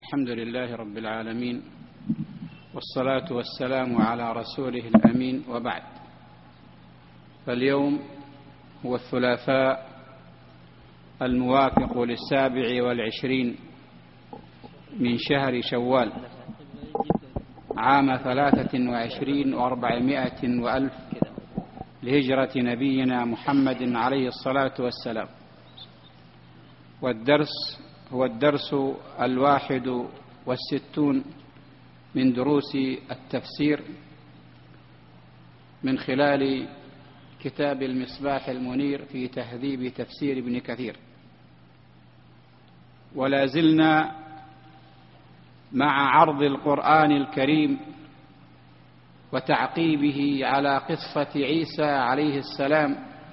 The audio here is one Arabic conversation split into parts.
الحمد لله رب العالمين، والصلاة والسلام على رسوله الأمين، وبعد. فاليوم هو الثلاثاء الموافق 27 من شهر شوال عام 23 و400 وألف لهجرة نبينا محمد عليه الصلاة والسلام. والدرس هو الدرس 61 من دروس التفسير من خلال كتاب المصباح المنير في تهذيب تفسير ابن كثير. ولا زلنا مع عرض القرآن الكريم وتعقيبه على قصة عيسى عليه السلام،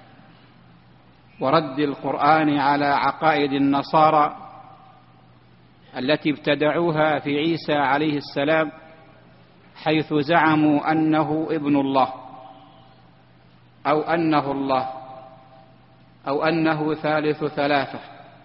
ورد القرآن على عقائد النصارى التي ابتدعوها في عيسى عليه السلام، حيث زعموا أنه ابن الله أو أنه الله أو أنه ثالث ثلاثة.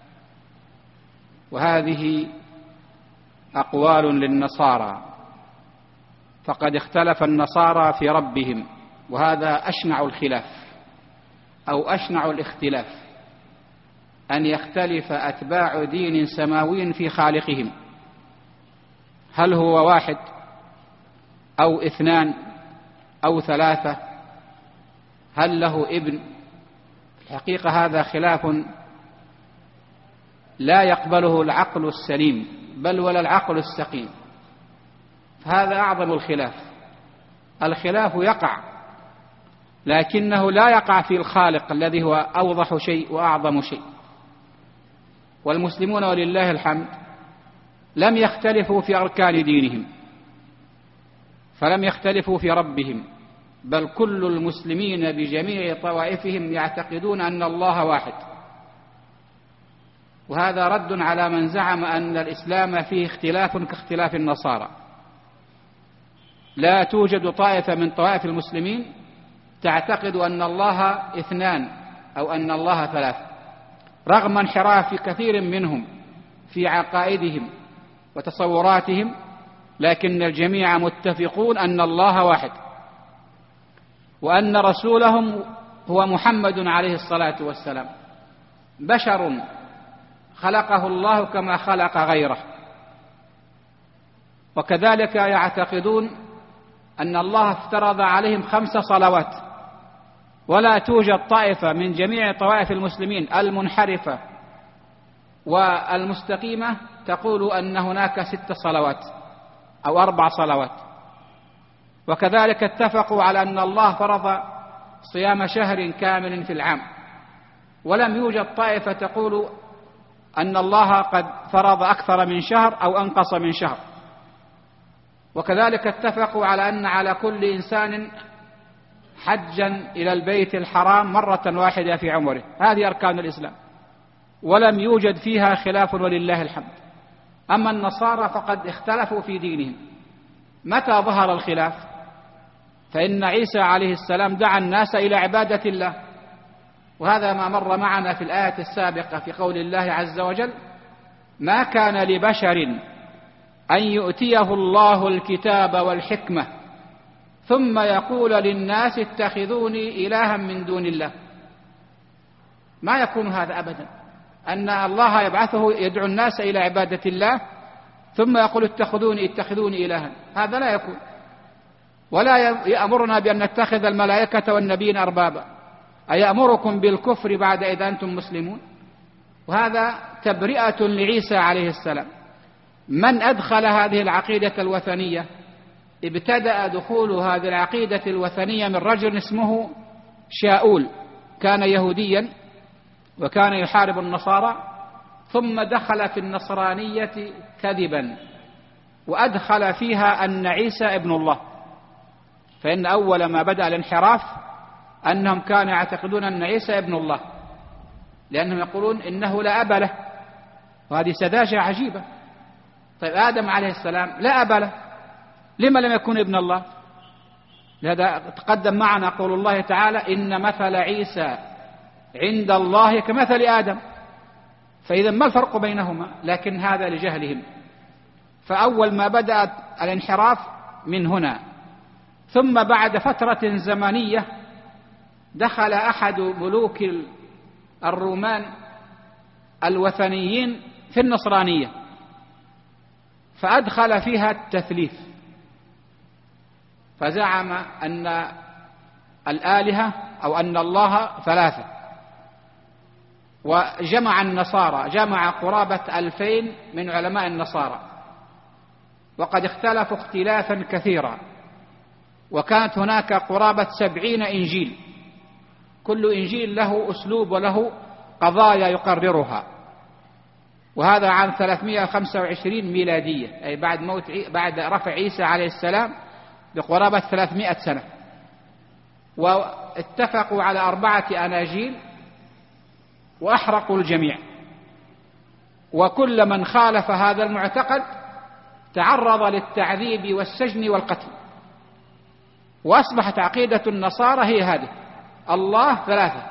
وهذه أقوال للنصارى، فقد اختلف النصارى في ربهم، وهذا أشنع الخلاف أو أشنع الاختلاف، أن يختلف أتباع دين سماوي في خالقهم، هل هو واحد أو اثنان أو ثلاثة، هل له ابن. الحقيقة هذا خلاف لا يقبله العقل السليم بل ولا العقل السقيم، فهذا أعظم الخلاف. الخلاف يقع، لكنه لا يقع في الخالق الذي هو أوضح شيء وأعظم شيء. والمسلمون ولله الحمد لم يختلفوا في أركان دينهم، فلم يختلفوا في ربهم، بل كل المسلمين بجميع طوائفهم يعتقدون أن الله واحد. وهذا رد على من زعم أن الإسلام فيه اختلاف كاختلاف النصارى. لا توجد طائفة من طوائف المسلمين تعتقد أن الله اثنان أو أن الله ثلاثة، رغم انحراف كثير منهم في عقائدهم وتصوراتهم، لكن الجميع متفقون أن الله واحد، وأن رسولهم هو محمد عليه الصلاة والسلام بشر خلقه الله كما خلق غيره. وكذلك يعتقدون أن الله افترض عليهم 5 صلوات، ولا توجد طائفة من جميع طوائف المسلمين المنحرفة والمستقيمة تقول أن هناك 6 صلوات أو 4 صلوات. وكذلك اتفقوا على أن الله فرض صيام شهر كامل في العام، ولم يوجد طائفة تقول أن الله قد فرض أكثر من شهر أو أنقص من شهر. وكذلك اتفقوا على أن على كل إنسان حجا إلى البيت الحرام مرة واحدة في عمره. هذه أركان الإسلام، ولم يوجد فيها خلاف ولله الحمد. أما النصارى فقد اختلفوا في دينهم. متى ظهر الخلاف؟ فإن عيسى عليه السلام دعا الناس إلى عبادة الله، وهذا ما مر معنا في الآية السابقة في قول الله عز وجل: ما كان لبشر أن يؤتيه الله الكتاب والحكمة ثم يقول للناس اتخذوني إلها من دون الله. ما يكون هذا أبدا، أن الله يبعثه يدعو الناس إلى عبادة الله ثم يقول اتخذوني إلها. هذا لا يكون. ولا يأمرنا بأن نتخذ الملائكة والنبيين أربابا، أيأمركم بالكفر بعد إذا أنتم مسلمون. وهذا تبرئة لعيسى عليه السلام. من أدخل هذه العقيدة الوثنية ابتدأ دخول هذه العقيدة الوثنية من رجل اسمه شاؤول، كان يهوديا وكان يحارب النصارى، ثم دخل في النصرانية كذبا وأدخل فيها أن عيسى ابن الله. فإن أول ما بدأ الانحراف أنهم كانوا يعتقدون أن عيسى ابن الله، لأنهم يقولون إنه لا أب له، وهذه سذاجة عجيبة. طيب آدم عليه السلام لا أب له، لما لم يكن ابن الله؟ لهذا تقدم معنا قول الله تعالى: إن مثل عيسى عند الله كمثل آدم. فإذا ما الفرق بينهما؟ لكن هذا لجهلهم. فأول ما بدأ الانحراف من هنا. ثم بعد فترة زمنية دخل أحد ملوك الرومان الوثنيين في النصرانية فأدخل فيها التثليث، فزعم أن الآلهة أو أن الله ثلاثة، وجمع النصارى، جمع قرابة 2000 من علماء النصارى، وقد اختلفوا اختلافا كثيرا، وكانت هناك قرابة 70 إنجيل، كل إنجيل له أسلوب وله قضايا يقررها، وهذا عام 325 ميلادية، أي بعد رفع عيسى عليه السلام بقرابة 300 سنة. واتفقوا على 4 أناجيل وأحرقوا الجميع، وكل من خالف هذا المعتقد تعرض للتعذيب والسجن والقتل. وأصبحت عقيدة النصارى هي هذه: الله ثلاثة.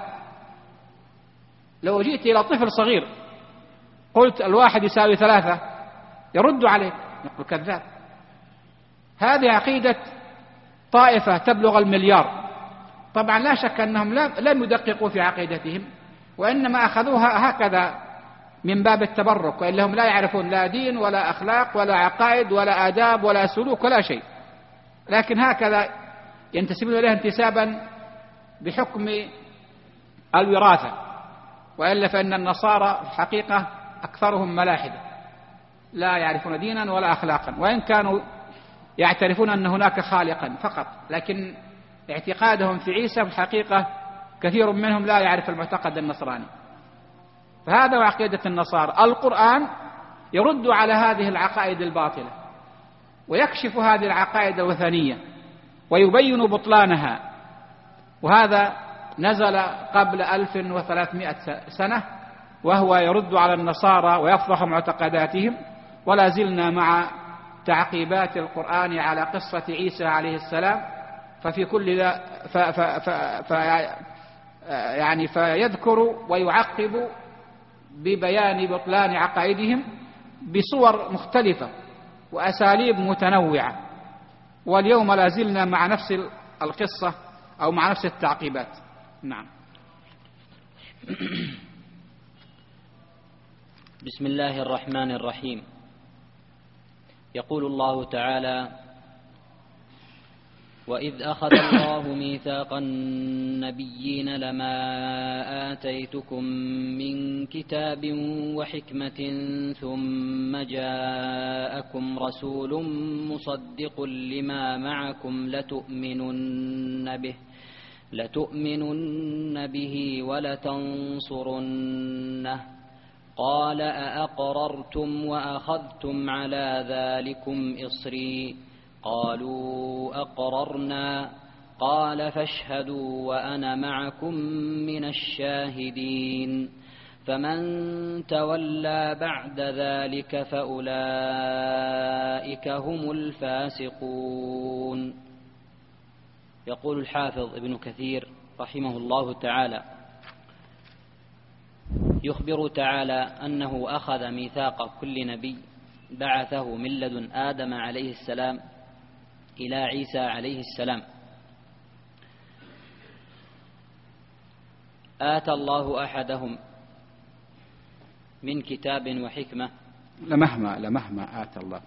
لو جئت إلى طفل صغير قلت 1 يساوي 3 يرد عليك، يقول كذاب. هذه عقيدة طائفة تبلغ 1,000,000,000. طبعا لا شك أنهم لم يدققوا في عقيدتهم، وإنما أخذوها هكذا من باب التبرك، وإلا هم لا يعرفون لا دين ولا أخلاق ولا عقائد ولا آداب ولا سلوك ولا شيء، لكن هكذا ينتسبون إليه انتسابا بحكم الوراثة. وإلا فإن النصارى الحقيقة أكثرهم ملاحدة لا يعرفون دينا ولا أخلاقا، وإن كانوا يعترفون أن هناك خالقا فقط، لكن اعتقادهم في عيسى في الحقيقة كثير منهم لا يعرف المعتقد النصراني. فهذا عقيدة النصارى. القرآن يرد على هذه العقائد الباطلة ويكشف هذه العقائد الوثنية ويبين بطلانها، وهذا نزل قبل 1300 سنة، وهو يرد على النصارى ويفضح معتقداتهم. ولا زلنا مع تعقيبات القرآن على قصة عيسى عليه السلام، ففي كل فيذكر ويعقب ببيان بطلان عقائدهم بصور مختلفة وأساليب متنوعة. واليوم لا زلنا مع نفس القصة أو مع نفس التعقيبات. نعم. بسم الله الرحمن الرحيم. يقول الله تعالى: وإذ أخذ الله ميثاق النبيين لما آتيتكم من كتاب وحكمة ثم جاءكم رسول مصدق لما معكم لتؤمنن به ولتنصرنه قال أأقررتم وأخذتم على ذلكم إصري قالوا أقررنا قال فاشهدوا وأنا معكم من الشاهدين فمن تولى بعد ذلك فأولئك هم الفاسقون. يقول الحافظ ابن كثير رحمه الله تعالى: يخبر تعالى أنه أخذ ميثاق كل نبي بعثه من لدن آدم عليه السلام إلى عيسى عليه السلام. آتى الله أحدهم من كتاب وحكمة لمهما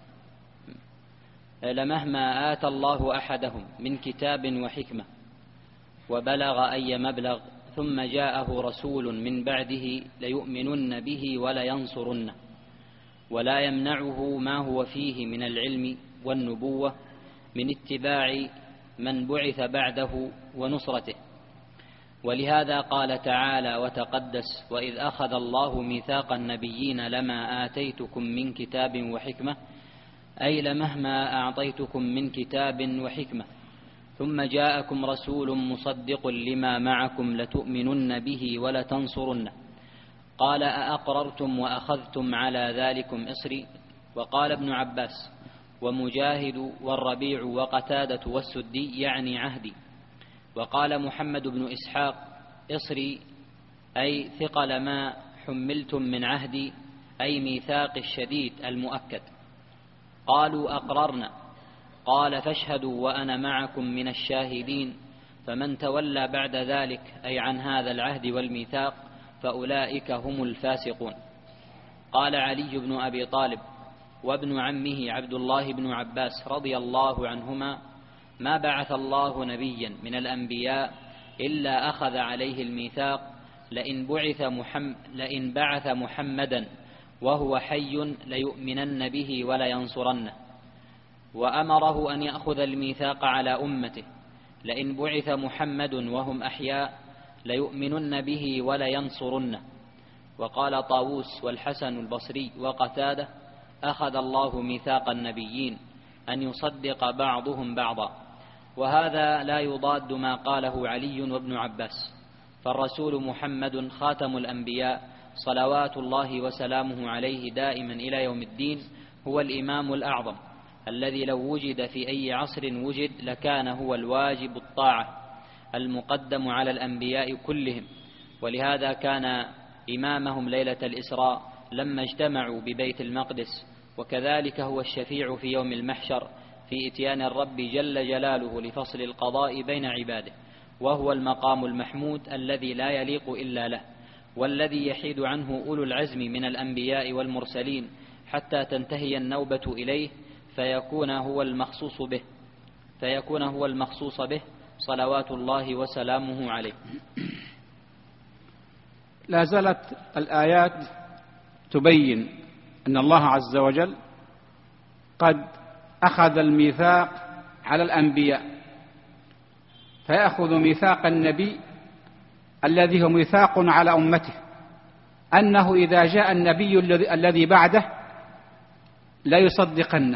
آتى الله أحدهم من كتاب وحكمة وبلغ أي مبلغ ثم جاءه رسول من بعده ليؤمنن به ولينصرنه ولا يمنعه ما هو فيه من العلم والنبوة من اتباع من بعث بعده ونصرته. ولهذا قال تعالى وتقدس: وإذ أخذ الله ميثاق النبيين لما آتيتكم من كتاب وحكمة، أي لمهما أعطيتكم من كتاب وحكمة ثم جاءكم رسول مصدق لما معكم لتؤمنن به ولتنصرنه قال أأقررتم وأخذتم على ذلكم إصري. وقال ابن عباس ومجاهد والربيع وقتادة والسدي يعني عهدي. وقال محمد بن إسحاق إصري أي ثقل ما حملتم من عهدي، أي ميثاق الشديد المؤكد. قالوا أقررنا. قال فاشهدوا وأنا معكم من الشاهدين، فمن تولى بعد ذلك أي عن هذا العهد والميثاق فأولئك هم الفاسقون. قال علي بن أبي طالب وابن عمه عبد الله بن عباس رضي الله عنهما: ما بعث الله نبيا من الأنبياء إلا أخذ عليه الميثاق لئن بعث محمدا وهو حي ليؤمنن به ولينصرنه، وأمره أن يأخذ الميثاق على أمته: لئن بعث محمد وهم أحياء ليؤمنن به ولينصرنه. وقال طاووس والحسن البصري وقتادة: أخذ الله ميثاق النبيين أن يصدق بعضهم بعضا. وهذا لا يضاد ما قاله علي وابن عباس، فالرسول محمد خاتم الأنبياء صلوات الله وسلامه عليه دائما إلى يوم الدين هو الإمام الأعظم الذي لو وجد في أي عصر وجد لكان هو الواجب الطاعة المقدم على الأنبياء كلهم. ولهذا كان إمامهم ليلة الإسراء لما اجتمعوا ببيت المقدس، وكذلك هو الشفيع في يوم المحشر في إتيان الرب جل جلاله لفصل القضاء بين عباده، وهو المقام المحمود الذي لا يليق إلا له، والذي يحيد عنه أولو العزم من الأنبياء والمرسلين حتى تنتهي النوبة إليه فيكون هو المخصوص به صلوات الله وسلامه عليه. لا زالت الآيات تبين أن الله عز وجل قد أخذ الميثاق على الأنبياء، فيأخذ ميثاق النبي الذي هو ميثاق على أمته أنه إذا جاء النبي الذي بعده لا يصدقنه،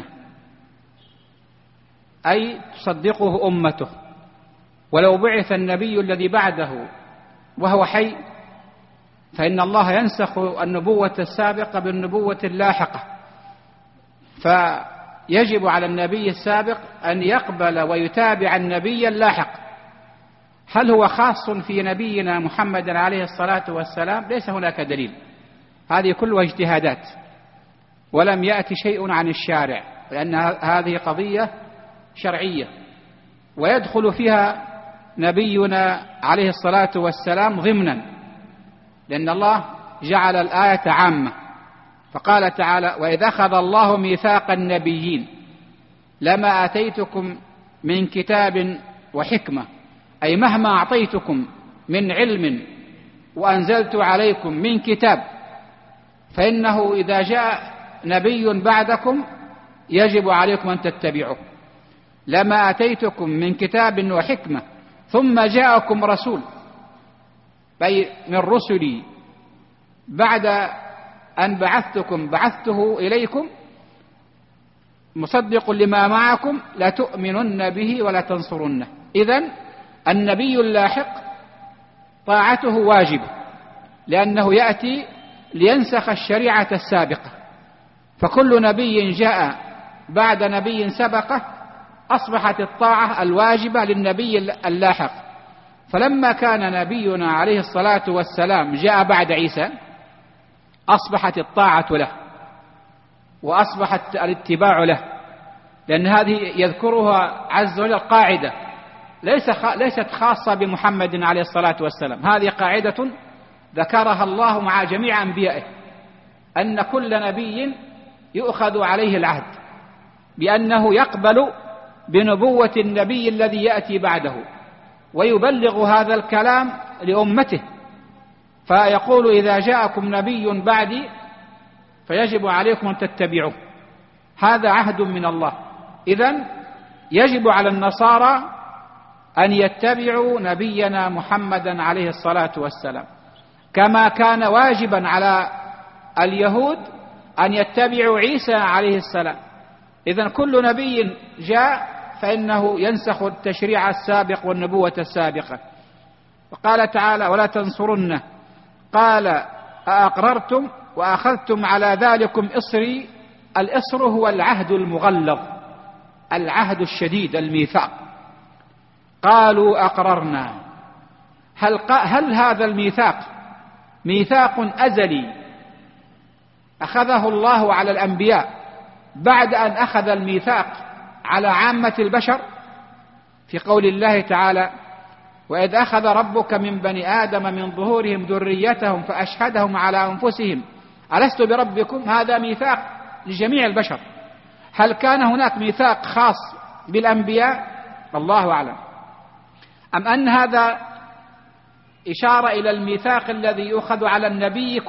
أي تصدقه أمته، ولو بعث النبي الذي بعده وهو حي فإن الله ينسخ النبوة السابقة بالنبوة اللاحقة، فيجب على النبي السابق أن يقبل ويتابع النبي اللاحق. هل هو خاص في نبينا محمد عليه الصلاة والسلام؟ ليس هناك دليل، هذه كلها اجتهادات، ولم يأتي شيء عن الشارع، لأن هذه قضية شرعية ويدخل فيها نبينا عليه الصلاة والسلام ضمنا، لأن الله جعل الآية عامة، فقال تعالى: وإذ أخذ الله ميثاق النبيين لما آتيتكم من كتاب وحكمة، أي مهما أعطيتكم من علم وأنزلت عليكم من كتاب، فإنه إذا جاء نبي بعدكم يجب عليكم أن تتبعوه. لما آتيتكم من كتاب وحكمة ثم جاءكم رسول، أي من رسلي بعد أن بعثته إليكم مصدق لما معكم لتؤمنن به ولا تنصرنه. إذن النبي اللاحق طاعته واجبة، لأنه يأتي لينسخ الشريعة السابقة، فكل نبي جاء بعد نبي سبقه أصبحت الطاعة الواجبة للنبي اللاحق. فلما كان نبينا عليه الصلاة والسلام جاء بعد عيسى أصبحت الطاعة له وأصبحت الاتباع له، لأن هذه يذكرها عز وجل قاعدة ليست خاصة بمحمد عليه الصلاة والسلام، هذه قاعدة ذكرها الله مع جميع أنبيائه، أن كل نبي يؤخذ عليه العهد بأنه يقبل بنبوة النبي الذي يأتي بعده ويبلغ هذا الكلام لأمته، فيقول: إذا جاءكم نبي بعدي فيجب عليكم أن تتبعوه، هذا عهد من الله. إذن يجب على النصارى أن يتبعوا نبينا محمدا عليه الصلاة والسلام، كما كان واجبا على اليهود أن يتبعوا عيسى عليه السلام. إذن كل نبي جاء فإنه ينسخ التشريع السابق والنبوة السابقة. وقال تعالى: ولا تنصرنه قال أأقررتم وأخذتم على ذلكم إصري. الإصر هو العهد المغلظ، العهد الشديد، الميثاق. قالوا أقررنا. هل هذا الميثاق ميثاق أزلي أخذه الله على الأنبياء بعد أن أخذ الميثاق على عامة البشر في قول الله تعالى: وإذ أخذ ربك من بني آدم من ظهورهم ذريتهم فأشهدهم على أنفسهم ألست بربكم. هذا ميثاق لجميع البشر. هل كان هناك ميثاق خاص بالأنبياء؟ الله أعلم. أم أن هذا إشارة إلى الميثاق الذي يؤخذ على النبي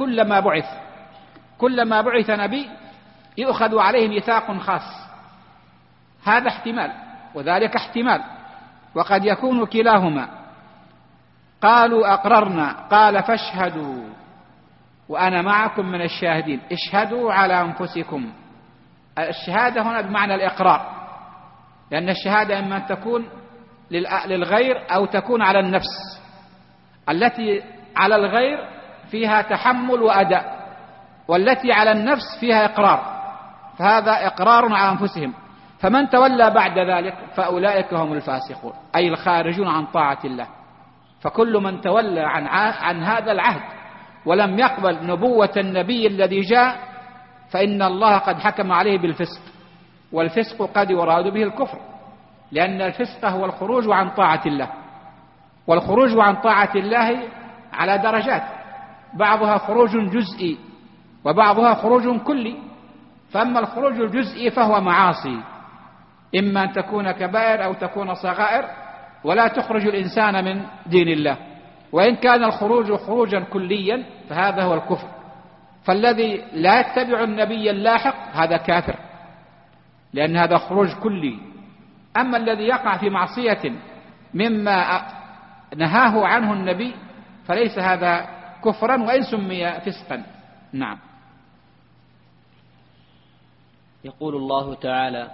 كلما بعث نبي يؤخذ عليه ميثاق خاص؟ هذا احتمال وذلك احتمال، وقد يكون كلاهما. قالوا أقررنا، قال فاشهدوا وأنا معكم من الشاهدين. اشهدوا على أنفسكم. الشهادة هنا بمعنى الإقرار، لأن الشهادة إما أن تكون للغير أو تكون على النفس. التي على الغير فيها تحمل وأداء، والتي على النفس فيها إقرار، فهذا إقرار على أنفسهم. فمن تولى بعد ذلك فأولئك هم الفاسقون، أي الخارجون عن طاعة الله. فكل من تولى عن هذا العهد ولم يقبل نبوة النبي الذي جاء فإن الله قد حكم عليه بالفسق، والفسق قد يراد به الكفر، لأن الفسق هو الخروج عن طاعة الله، والخروج عن طاعة الله على درجات، بعضها خروج جزئي وبعضها خروج كلي. فأما الخروج الجزئي فهو معاصي، إما أن تكون كبائر أو تكون صغائر، ولا تخرج الإنسان من دين الله. وإن كان الخروج خروجا كليا فهذا هو الكفر. فالذي لا يتبع النبي اللاحق هذا كافر، لأن هذا خروج كلي. أما الذي يقع في معصية مما نهاه عنه النبي فليس هذا كفرا وإن سمي فسقا. نعم. يقول الله تعالى: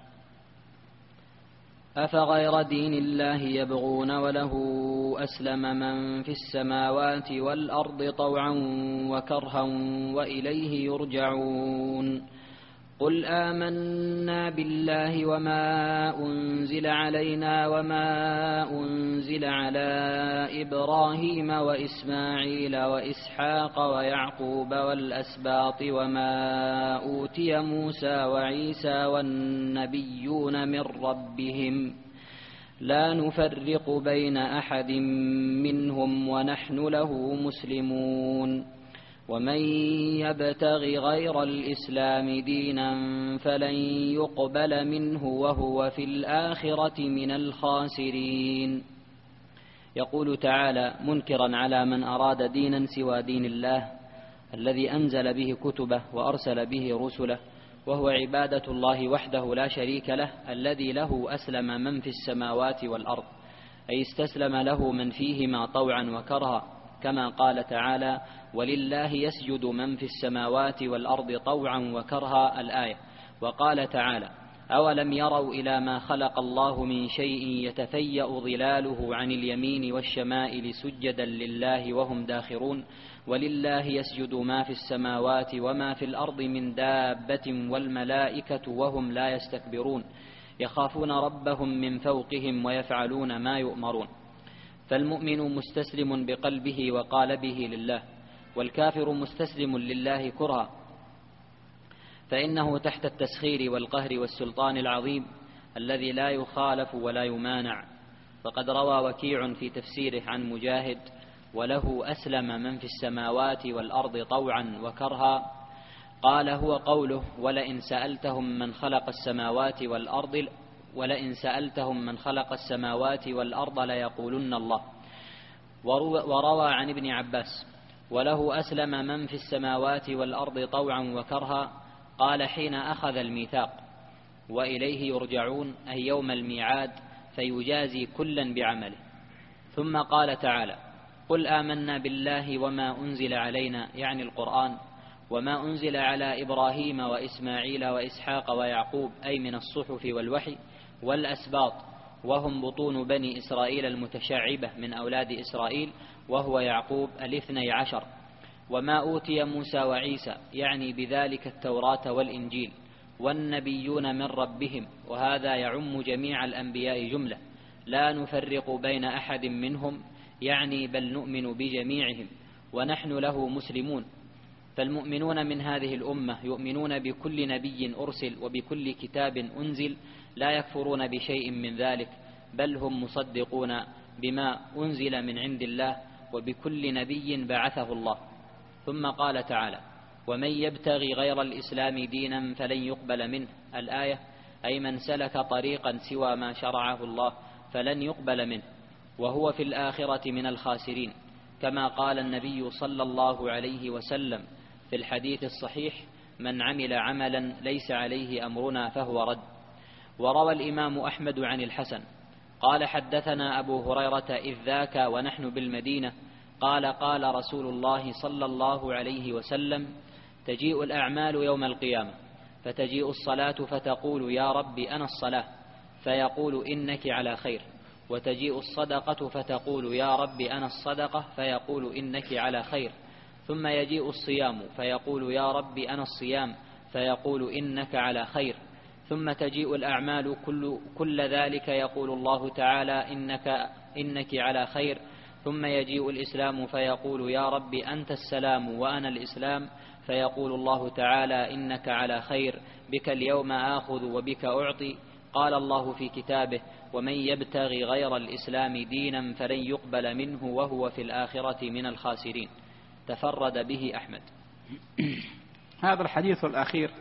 أفغير دين الله يبغون وله أسلم من في السماوات والأرض طوعا وكرها وإليه يرجعون. قل آمنا بالله وما أنزل علينا وما أنزل على إبراهيم وإسماعيل وإسحاق ويعقوب والأسباط وما أوتي موسى وعيسى والنبيون من ربهم لا نفرق بين أحد منهم ونحن له مسلمون. ومن يبتغ غير الإسلام دينا فلن يقبل منه وهو في الآخرة من الخاسرين. يقول تعالى منكرا على من أراد دينا سوى دين الله الذي أنزل به كتبه وأرسل به رسله، وهو عبادة الله وحده لا شريك له، الذي له أسلم من في السماوات والأرض، أي استسلم له من فيهما طوعا وكرها، كما قال تعالى: ولله يسجد من في السماوات والأرض طوعا وكرها، الآية. وقال تعالى: أولم يروا إلى ما خلق الله من شيء يتفيأ ظلاله عن اليمين والشمائل سجدا لله وهم داخرون. ولله يسجد ما في السماوات وما في الأرض من دابة والملائكة وهم لا يستكبرون يخافون ربهم من فوقهم ويفعلون ما يؤمرون. فالمؤمن مستسلم بقلبه وقالبه لله، والكافر مستسلم لله كرها، فإنه تحت التسخير والقهر والسلطان العظيم الذي لا يخالف ولا يمانع. فقد روى وكيع في تفسيره عن مجاهد: وله أسلم من في السماوات والأرض طوعا وكرها، قال هو قوله: ولئن سألتهم من خلق السماوات والأرض ليقولن الله. وروى عن ابن عباس: وله أسلم من في السماوات والأرض طوعا وكرها، قال حين أخذ الميثاق وإليه يرجعون، أي يوم الميعاد، فيجازي كلا بعمله. ثم قال تعالى: قل آمنا بالله وما أنزل علينا، يعني القرآن، وما أنزل على إبراهيم وإسماعيل وإسحاق ويعقوب، أي من الصحف والوحي، والأسباط، وهم بطون بني إسرائيل المتشعبة من أولاد إسرائيل، وهو يعقوب 12، وما أوتي موسى وعيسى، يعني بذلك التوراة والإنجيل، والنبيون من ربهم، وهذا يعم جميع الأنبياء جملة، لا نفرق بين أحد منهم، يعني بل نؤمن بجميعهم ونحن له مسلمون. فالمؤمنون من هذه الأمة يؤمنون بكل نبي أرسل وبكل كتاب أنزل، لا يكفرون بشيء من ذلك، بل هم مصدقون بما أنزل من عند الله وبكل نبي بعثه الله. ثم قال تعالى: ومن يبتغي غير الإسلام دينا فلن يقبل منه، الآية، أي من سلك طريقا سوى ما شرعه الله فلن يقبل منه، وهو في الآخرة من الخاسرين، كما قال النبي صلى الله عليه وسلم في الحديث الصحيح: من عمل عملا ليس عليه أمرنا فهو رد. وروى الإمام أحمد عن الحسن قال: حدثنا أبو هريرة إذ ذاك ونحن بالمدينة قال: قال رسول الله صلى الله عليه وسلم: تجيء الأعمال يوم القيامة، فتجيء الصلاة فتقول: يا رب أنا الصلاة، فيقول: إنك على خير. وتجيء الصدقة فتقول: يا رب أنا الصدقة، فيقول: إنك على خير. ثم يجيء الصيام فيقول: يا رب أنا الصيام، فيقول: إنك على خير. ثم تجيء الأعمال كل ذلك يقول الله تعالى: إنك على خير. ثم يجيء الإسلام فيقول: يا رب أنت السلام وأنا الإسلام، فيقول الله تعالى: إنك على خير، بك اليوم آخذ وبك أعطي. قال الله في كتابه: ومن يبتغي غير الإسلام دينا فلن يقبل منه وهو في الآخرة من الخاسرين. تفرد به أحمد. هذا الحديث الأخير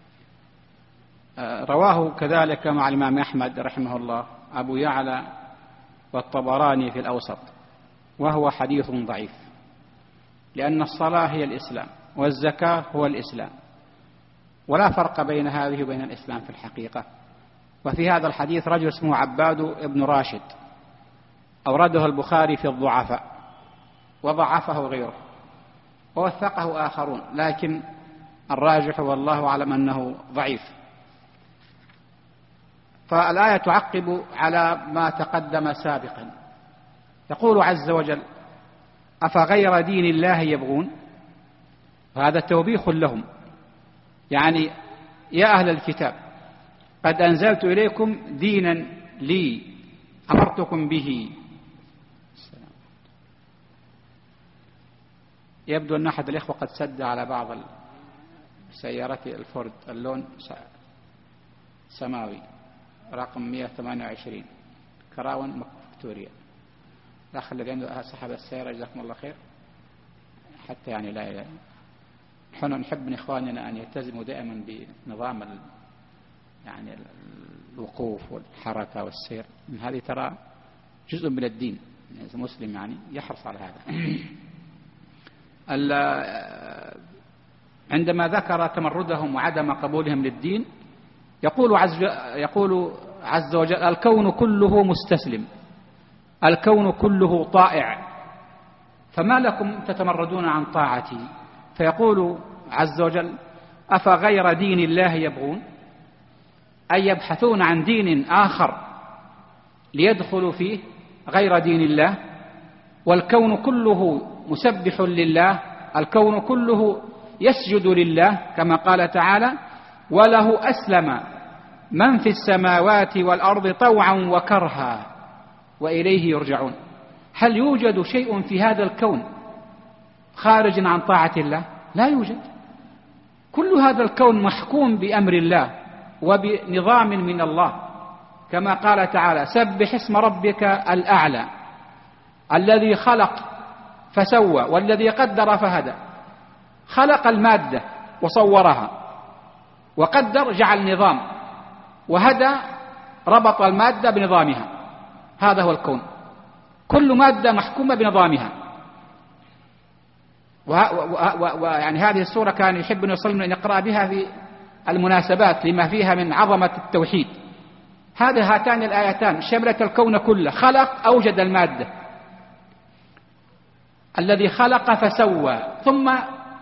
رواه كذلك مع الإمام أحمد رحمه الله أبو يعلى والطبراني في الأوسط، وهو حديث ضعيف، لأن الصلاة هي الإسلام والزكاة هو الإسلام، ولا فرق بين هذه وبين الإسلام في الحقيقة. وفي هذا الحديث رجل اسمه عباد بن راشد، أورده البخاري في الضعفاء وضعفه غيره ووثقه آخرون، لكن الراجح والله أعلم أنه ضعيف. فالآية تعقب على ما تقدم سابقا، يقول عز وجل: أفغير دين الله يبغون. وهذا توبيخ لهم، يعني يا أهل الكتاب قد أنزلت إليكم دينا لي أمرتكم به. يبدو أن أحد الإخوة قد سد على بعض سيارات الفورد اللون سماوي رقم 128 كراون فيكتوريا. الأخ الذي عنده صاحب السيارة جزاكم الله خير، حتى يعني لا نحن نحب من إخواننا أن يلتزموا دائما بنظام يعني الوقوف والحركة والسير، هذه ترى جزء من الدين، المسلم يعني يحرص على هذا. عندما ذكر تمردهم وعدم قبولهم للدين يقول عز وجل: الكون كله مستسلم، الكون كله طائع، فما لكم تتمردون عن طاعتي؟ فيقول عز وجل: أفغير دين الله يبغون، أي يبحثون عن دين آخر ليدخلوا فيه غير دين الله، والكون كله مسبح لله، الكون كله يسجد لله، كما قال تعالى: وله أسلم من في السماوات والأرض طوعا وكرها وإليه يرجعون. هل يوجد شيء في هذا الكون خارج عن طاعة الله؟ لا يوجد. كل هذا الكون محكوم بأمر الله وبنظام من الله، كما قال تعالى: سبح اسم ربك الأعلى الذي خلق فسوى والذي قدر فهدى. خلق المادة وصورها، وقدر جعل نظام، وهدى ربط المادة بنظامها. هذا هو الكون، كل مادة محكومة بنظامها. ويعني هذه السورة كان يحب أن يصلي أن يقرأ بها في المناسبات لما فيها من عظمة التوحيد. هاتان الآيتان شملت الكون كله، خلق أوجد المادة، الذي خلق فسوى، ثم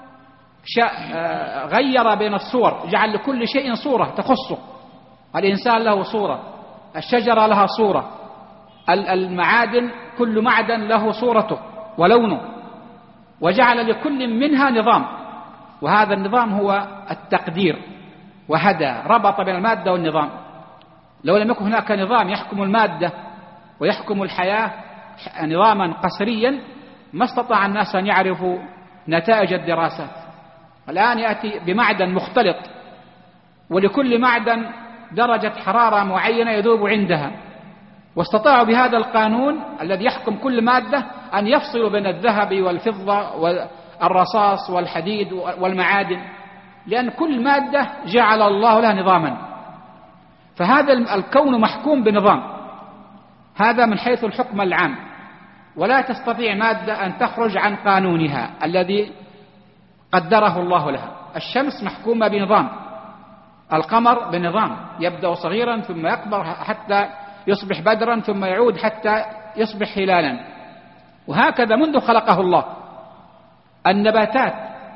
غير بين الصور، جعل لكل شيء صورة تخصه. الإنسان له صورة، الشجرة لها صورة، المعادن كل معدن له صورته ولونه، وجعل لكل منها نظام، وهذا النظام هو التقدير، وهدى ربط بين المادة والنظام. لو لم يكن هناك نظام يحكم المادة ويحكم الحياة نظاما قسريا ما استطاع الناس أن يعرفوا نتائج الدراسات. الآن يأتي بمعدن مختلط، ولكل معدن درجة حرارة معينة يذوب عندها، واستطاعوا بهذا القانون الذي يحكم كل مادة أن يفصلوا بين الذهب والفضة والرصاص والحديد والمعادن، لأن كل مادة جعل الله لها نظاما. فهذا الكون محكوم بنظام، هذا من حيث الحكم العام، ولا تستطيع مادة أن تخرج عن قانونها الذي قدره الله لها. الشمس محكومة بنظام، القمر بنظام، يبدأ صغيرا ثم يكبر حتى يصبح بدرا، ثم يعود حتى يصبح هلالا، وهكذا منذ خلقه الله. النباتات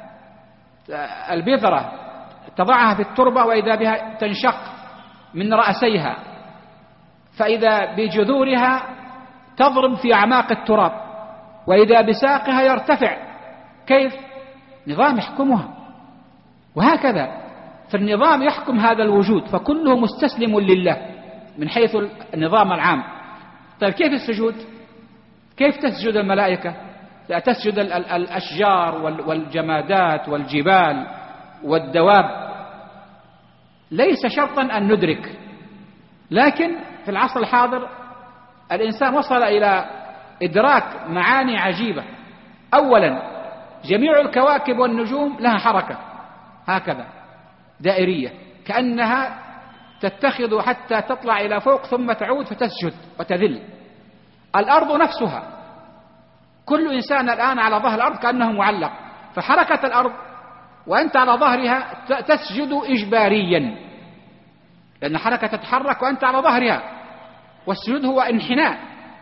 البذرة تضعها في التربة وإذا بها تنشق من رأسيها، فإذا بجذورها تضرب في أعماق التراب، وإذا بساقها يرتفع. كيف؟ نظام يحكمها. وهكذا فالنظام يحكم هذا الوجود، فكله مستسلم لله من حيث النظام العام. طيب كيف السجود؟ كيف تسجد الملائكة؟ لا تسجد الأشجار والجمادات والجبال والدواب. ليس شرطا أن ندرك، لكن في العصر الحاضر الإنسان وصل إلى إدراك معاني عجيبة. أولا، جميع الكواكب والنجوم لها حركة هكذا دائرية، كأنها تتخذ حتى تطلع إلى فوق ثم تعود فتسجد وتذل. الأرض نفسها، كل إنسان الآن على ظهر الأرض كأنه معلق، فحركة الأرض وأنت على ظهرها تسجد إجباريا، لأن حركة تتحرك وأنت على ظهرها، والسجود هو انحناء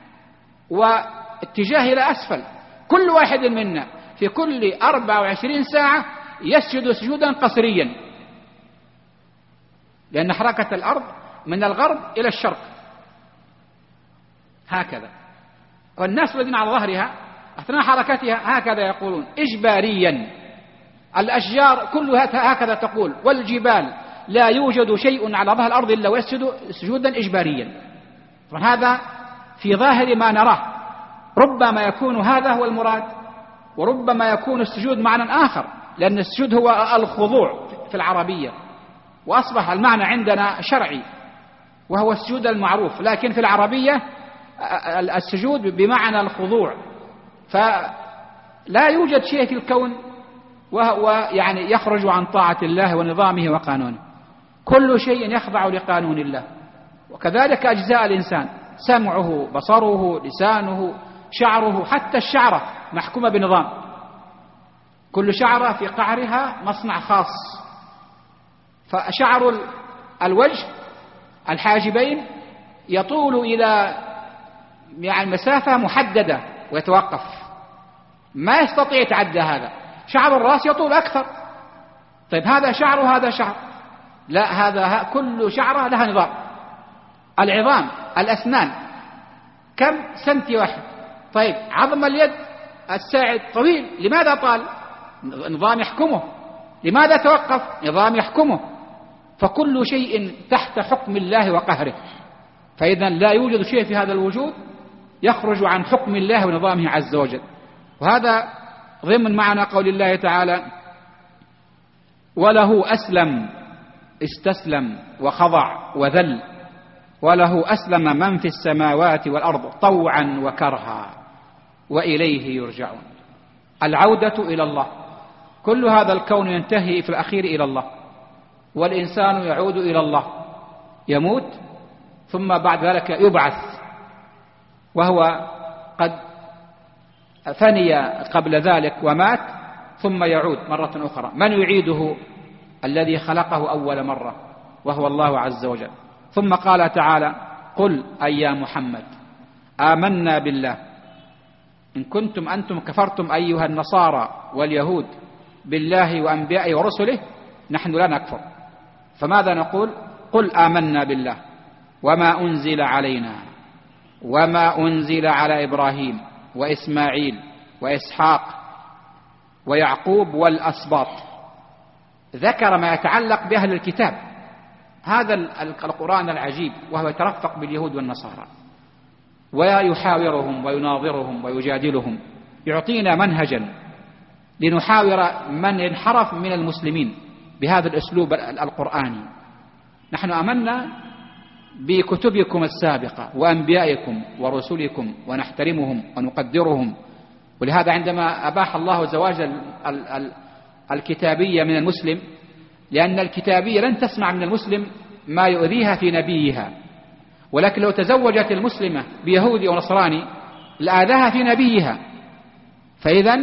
واتجاه إلى أسفل. كل واحد منا في كل 24 ساعة يسجد سجودا قصريا، لأن حركة الأرض من الغرب إلى الشرق هكذا، والناس الذين على ظهرها أثناء حركتها هكذا يقولون إجباريا. الأشجار كلها هكذا تقول، والجبال لا يوجد شيء على ظهر الأرض إلا ويسجد سجودا إجباريا. هذا في ظاهر ما نراه، ربما يكون هذا هو المراد، وربما يكون السجود معنى آخر، لأن السجود هو الخضوع في العربية، وأصبح المعنى عندنا شرعي وهو السجود المعروف، لكن في العربية السجود بمعنى الخضوع. فلا يوجد شيء في الكون وهو يعني يخرج عن طاعة الله ونظامه وقانونه، كل شيء يخضع لقانون الله. وكذلك أجزاء الإنسان، سمعه، بصره، لسانه، شعره، حتى الشعرة محكومة بنظام، كل شعرة في قعرها مصنع خاص. فشعر الوجه الحاجبين يطول إلى يعني مسافة محددة ويتوقف، ما يستطيع يتعدى هذا. شعر الرأس يطول أكثر، طيب هذا شعر وهذا شعر، لا، هذا كل شعرة لها نظام. العظام، الأسنان كم سنتي واحد، طيب عظم اليد الساعد طويل، لماذا طال؟ نظام يحكمه. لماذا توقف؟ نظام يحكمه. فكل شيء تحت حكم الله وقهره، فإذا لا يوجد شيء في هذا الوجود يخرج عن حكم الله ونظامه عز وجل. وهذا ضمن معنى قول الله تعالى: وله أسلم، استسلم وخضع وذل، وله أسلم من في السماوات والأرض طوعا وكرها وإليه يرجعون. العودة إلى الله، كل هذا الكون ينتهي في الأخير إلى الله، والإنسان يعود إلى الله، يموت ثم بعد ذلك يبعث، وهو قد فني قبل ذلك ومات، ثم يعود مرة أخرى. من يعيده؟ الذي خلقه أول مرة، وهو الله عز وجل. ثم قال تعالى: قل أي يا محمد آمنا بالله، إن كنتم أنتم كفرتم أيها النصارى واليهود بالله وأنبيائه ورسله، نحن لا نكفر. فماذا نقول؟ قل آمنا بالله وما أنزل علينا وما أنزل على إبراهيم وإسماعيل وإسحاق ويعقوب والأسباط. ذكر ما يتعلق بأهل الكتاب، هذا القرآن العجيب، وهو يترفق باليهود والنصارى ويحاورهم ويناظرهم ويجادلهم، يعطينا منهجا لنحاور من انحرف من المسلمين بهذا الأسلوب القرآني. نحن آمنا بكتبكم السابقة وأنبيائكم ورسلكم ونحترمهم ونقدرهم، ولهذا عندما أباح الله زواج الكتابية من المسلم، لأن الكتابية لن تسمع من المسلم ما يؤذيها في نبيها، ولكن لو تزوجت المسلمة بيهودي ونصراني لآذاها في نبيها. فإذا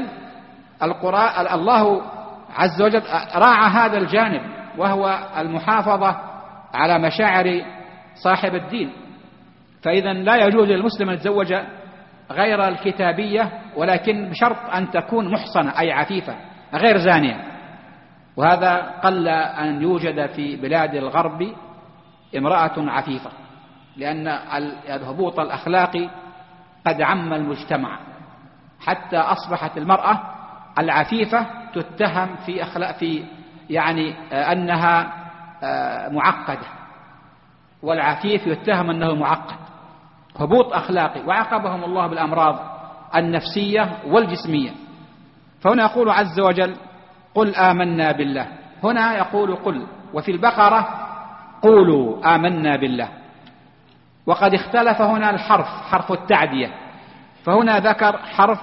الله عز وجل راعى هذا الجانب، وهو المحافظة على مشاعر صاحب الدين. فإذا لا يجوز للمسلم أن يتزوج غير الكتابية، ولكن بشرط أن تكون محصنة أي عفيفة غير زانية. وهذا قل أن يوجد في بلاد الغرب امرأة عفيفة، لأن الهبوط الأخلاقي قد عم المجتمع، حتى أصبحت المرأة العفيفة تتهم في يعني أنها معقدة، والعفيف يتهم أنه معقد. هبوط أخلاقي، وعاقبهم الله بالأمراض النفسية والجسمية. فهنا يقول عز وجل: قل آمنا بالله. هنا يقول قل، وفي البقرة قولوا آمنا بالله. وقد اختلف هنا الحرف، حرف التعدية، فهنا ذكر حرف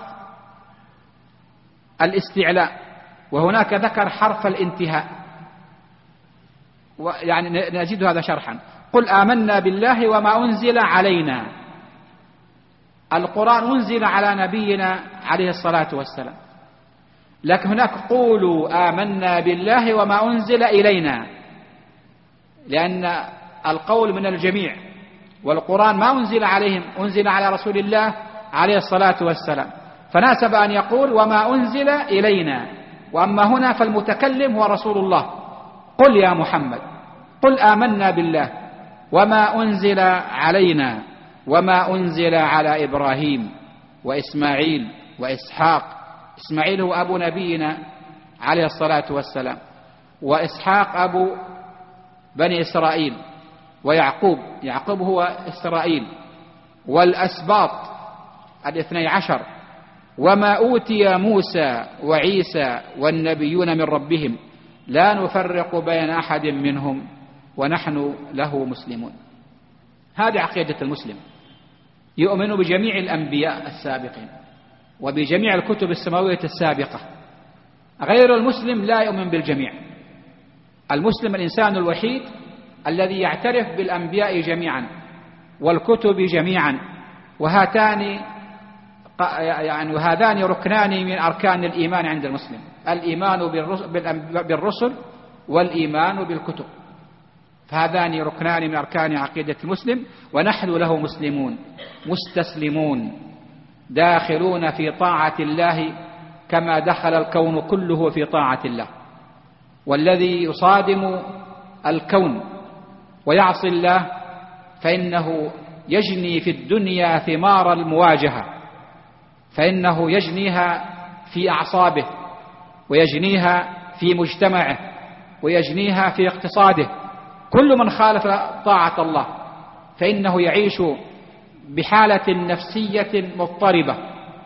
الاستعلاء، وهناك ذكر حرف الانتهاء. يعني نزيد هذا شرحا: قل آمنا بالله وما أنزل علينا. القرآن أنزل على نبينا عليه الصلاة والسلام، لكن هناك قولوا آمنا بالله وما أنزل إلينا، لأن القول من الجميع، والقرآن ما أنزل عليهم، أنزل على رسول الله عليه الصلاة والسلام، فناسب أن يقول وما أنزل إلينا. وأما هنا فالمتكلم هو رسول الله. قل يا محمد، قل آمنا بالله وما أنزل علينا وما أنزل على إبراهيم وإسماعيل وإسحاق. إسماعيل هو أبو نبينا عليه الصلاة والسلام، وإسحاق أبو بني إسرائيل، ويعقوب هو إسرائيل، والأسباط 12، وما أوتي موسى وعيسى والنبيون من ربهم لا نفرق بين أحد منهم ونحن له مسلمون. هذه عقيدة المسلم، يؤمن بجميع الأنبياء السابقين وبجميع الكتب السماوية السابقة. غير المسلم لا يؤمن بالجميع. المسلم الإنسان الوحيد الذي يعترف بالأنبياء جميعا والكتب جميعا، وهذان ركنان من أركان الإيمان عند المسلم: الإيمان بالرسل والإيمان بالكتب. فهذان ركنان من أركان عقيدة المسلم، ونحن له مسلمون مستسلمون داخلون في طاعة الله كما دخل الكون كله في طاعة الله. والذي يصادم الكون ويعصي الله فإنه يجني في الدنيا ثمار المواجهة، فإنه يجنيها في أعصابه، ويجنيها في مجتمعه، ويجنيها في اقتصاده. كل من خالف طاعة الله فإنه يعيش بحالة نفسية مضطربة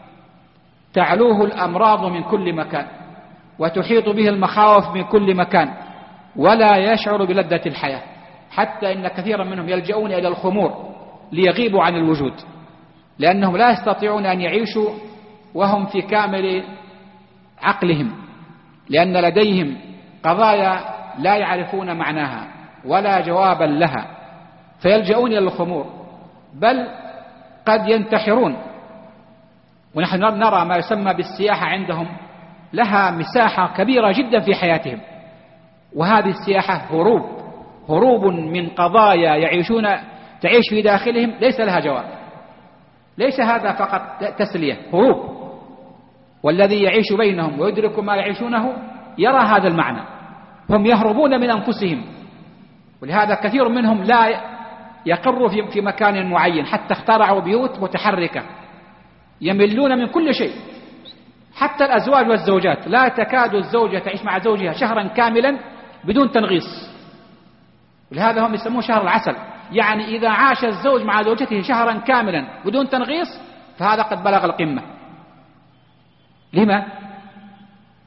تعلوه الأمراض من كل مكان، وتحيط به المخاوف من كل مكان، ولا يشعر بلذة الحياة، حتى إن كثيرا منهم يلجؤون إلى الخمور ليغيبوا عن الوجود، لأنهم لا يستطيعون أن يعيشوا وهم في كامل عقلهم، لأن لديهم قضايا لا يعرفون معناها ولا جوابا لها، فيلجؤون إلى الخمور، بل قد ينتحرون. ونحن نرى ما يسمى بالسياحة عندهم لها مساحة كبيرة جدا في حياتهم، وهذه السياحة هروب من قضايا تعيش في داخلهم ليس لها جواب. ليس هذا فقط تسلية، هروب. والذي يعيش بينهم ويدرك ما يعيشونه يرى هذا المعنى، هم يهربون من أنفسهم. ولهذا كثير منهم لا يقر في مكان معين، حتى اخترعوا بيوت متحركة، يملون من كل شيء. حتى الأزواج والزوجات، لا تكاد الزوجة تعيش مع زوجها شهرا كاملا بدون تنغيص، ولهذا هم يسموه شهر العسل. يعني إذا عاش الزوج مع زوجته شهرا كاملا بدون تنغيص فهذا قد بلغ القمة. لما؟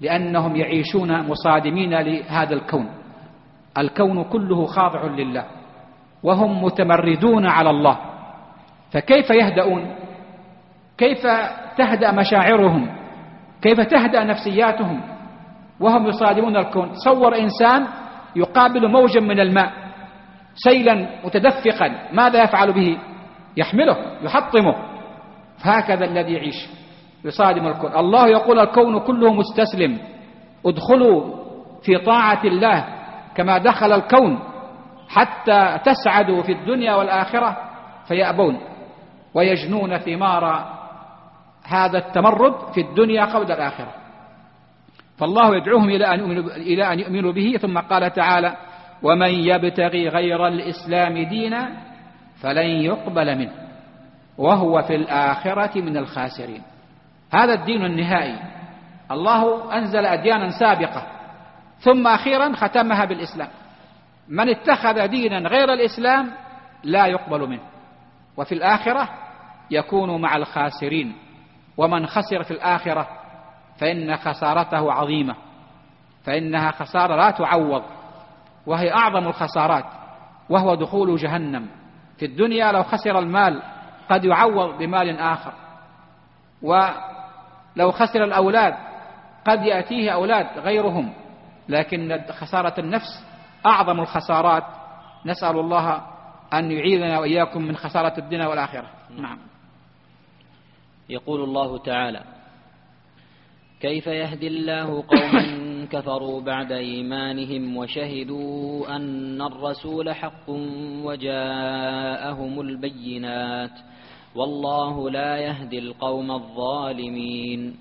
لأنهم يعيشون مصادمين لهذا الكون. الكون كله خاضع لله وهم متمردون على الله، فكيف يهدؤون؟ كيف تهدأ مشاعرهم؟ كيف تهدأ نفسياتهم وهم يصادمون الكون؟ تصور إنسان يقابل موجا من الماء سيلا متدفقا، ماذا يفعل به؟ يحمله يحطمه. فهكذا الذي يعيش يصادم الكون. الله يقول الكون كله مستسلم، ادخلوا في طاعة الله كما دخل الكون حتى تسعدوا في الدنيا والآخرة، فيأبون ويجنون ثمار هذا التمرد في الدنيا قبل الآخرة. فالله يدعوهم إلى أن يؤمنوا به. ثم قال تعالى: ومن يبتغي غير الإسلام دينا فلن يقبل منه وهو في الآخرة من الخاسرين. هذا الدين النهائي. الله أنزل أديانا سابقة ثم أخيرا ختمها بالإسلام. من اتخذ دينا غير الإسلام لا يقبل منه وفي الآخرة يكون مع الخاسرين. ومن خسر في الآخرة فإن خسارته عظيمة، فإنها خسارة لا تعوض، وهي أعظم الخسارات، وهو دخول جهنم. في الدنيا لو خسر المال قد يعوض بمال آخر، ولو خسر الأولاد قد يأتيه أولاد غيرهم، لكن خسارة النفس أعظم الخسارات. نسأل الله أن يعيذنا وإياكم من خسارة الدنيا والآخرة. نعم. يقول الله تعالى: كيف يهدي الله قوما كفروا بعد إيمانهم وشهدوا أن الرسول حق وجاءهم البينات والله لا يهدي القوم الظالمين.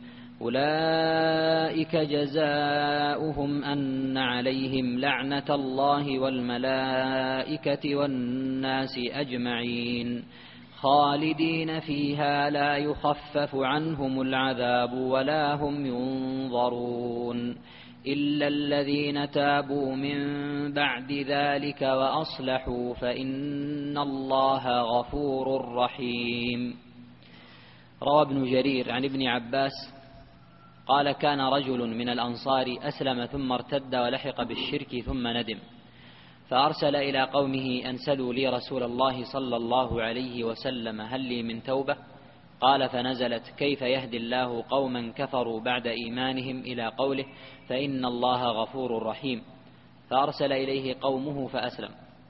أولئك جزاؤهم أن عليهم لعنة الله والملائكة والناس أجمعين خالدين فيها لا يخفف عنهم العذاب ولا هم ينظرون إلا الذين تابوا من بعد ذلك وأصلحوا فإن الله غفور رحيم. روى ابن جرير عن ابن عباس قال: كان رجل من الأنصار أسلم ثم ارتد ولحق بالشرك ثم ندم، فأرسل إلى قومه أن سلوا لي رسول الله صلى الله عليه وسلم هل لي من توبة؟ قال: فنزلت: كيف يهدي الله قوما كفروا بعد إيمانهم إلى قوله فإن الله غفور رحيم، فأرسل إليه قومه فأسلم.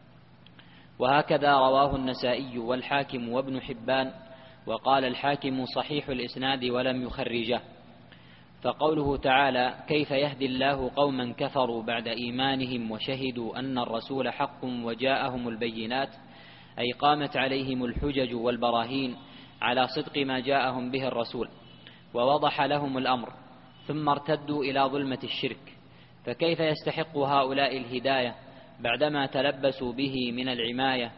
وهكذا رواه النسائي والحاكم وابن حبان، وقال الحاكم صحيح الإسناد ولم يخرجه. فقوله تعالى: كيف يهدي الله قوما كفروا بعد إيمانهم وشهدوا أن الرسول حق وجاءهم البينات، أي قامت عليهم الحجج والبراهين على صدق ما جاءهم به الرسول، ووضح لهم الأمر، ثم ارتدوا إلى ظلمة الشرك، فكيف يستحق هؤلاء الهداية بعدما تلبسوا به من العماية؟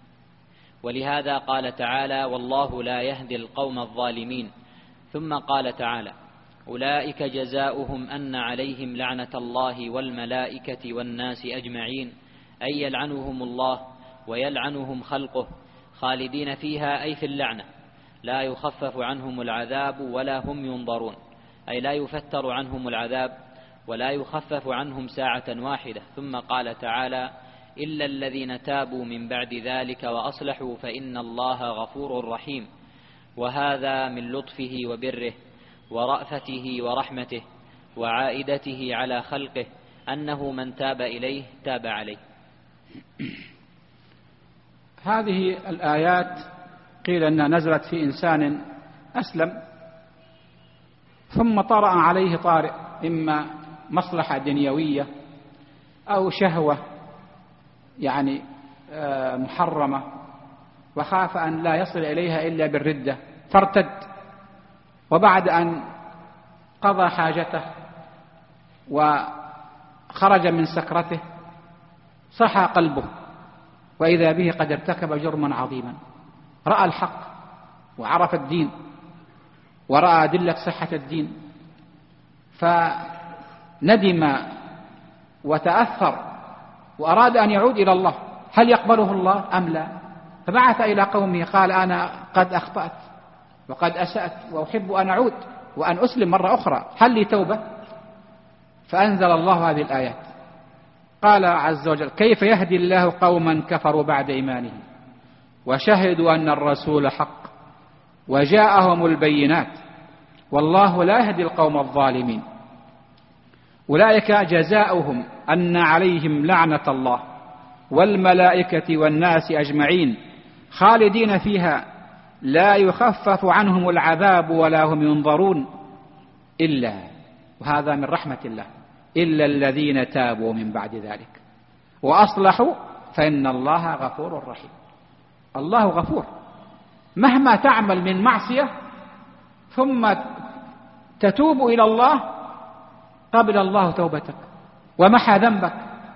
ولهذا قال تعالى: والله لا يهدي القوم الظالمين. ثم قال تعالى: أولئك جزاؤهم أن عليهم لعنة الله والملائكة والناس أجمعين، أي يلعنهم الله ويلعنهم خلقه خالدين فيها، أي في اللعنة، لا يخفف عنهم العذاب ولا هم ينظرون، أي لا يفتر عنهم العذاب ولا يخفف عنهم ساعة واحدة. ثم قال تعالى: إلا الذين تابوا من بعد ذلك وأصلحوا فإن الله غفور رحيم. وهذا من لطفه وبره ورأفته ورحمته وعائدته على خلقه، أنه من تاب إليه تاب عليه. هذه الآيات قيل أنها نزلت في إنسان أسلم ثم طرأ عليه طارئ، إما مصلحة دنيوية أو شهوة يعني محرمة، وخاف أن لا يصل إليها إلا بالردة فارتد، وبعد أن قضى حاجته وخرج من سكرته صحى قلبه، وإذا به قد ارتكب جرما عظيما. رأى الحق وعرف الدين ورأى أدلة صحة الدين، فندم وتأثر وأراد أن يعود إلى الله، هل يقبله الله أم لا؟ فبعث إلى قومه قال: أنا قد أخطأت وقد أسأت وأحب أن أعود وأن أسلم مرة أخرى، هل لي توبة؟ فأنزل الله هذه الآيات. قال عز وجل: كيف يهدي الله قوما كفروا بعد إيمانهم وشهدوا أن الرسول حق وجاءهم البينات والله لا يهدي القوم الظالمين. أولئك جزاؤهم أن عليهم لعنة الله والملائكة والناس أجمعين خالدين فيها لا يخفف عنهم العذاب ولا هم ينظرون إلا، وهذا من رحمة الله، إلا الذين تابوا من بعد ذلك وأصلحوا فإن الله غفور رحيم. الله غفور، مهما تعمل من معصية ثم تتوب إلى الله قبل الله توبتك ومحى ذنبك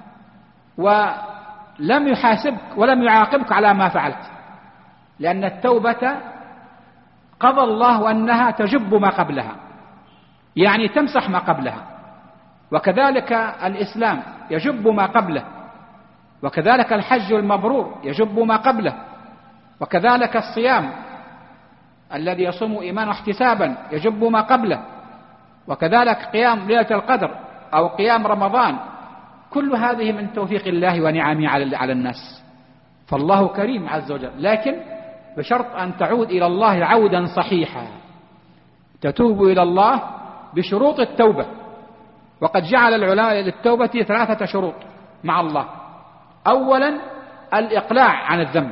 ولم يحاسبك ولم يعاقبك على ما فعلت، لأن التوبة قضى الله أنها تجب ما قبلها، يعني تمسح ما قبلها، وكذلك الإسلام يجب ما قبله، وكذلك الحج المبرور يجب ما قبله، وكذلك الصيام الذي يصوم إيمانا واحتسابا يجب ما قبله، وكذلك قيام ليلة القدر أو قيام رمضان، كل هذه من توفيق الله ونعمه على الناس. فالله كريم عز وجل، لكن بشرط أن تعود إلى الله عودا صحيحا، تتوب إلى الله بشروط التوبة. وقد جعل العلماء للتوبة 3 شروط مع الله: أولا الإقلاع عن الذنب،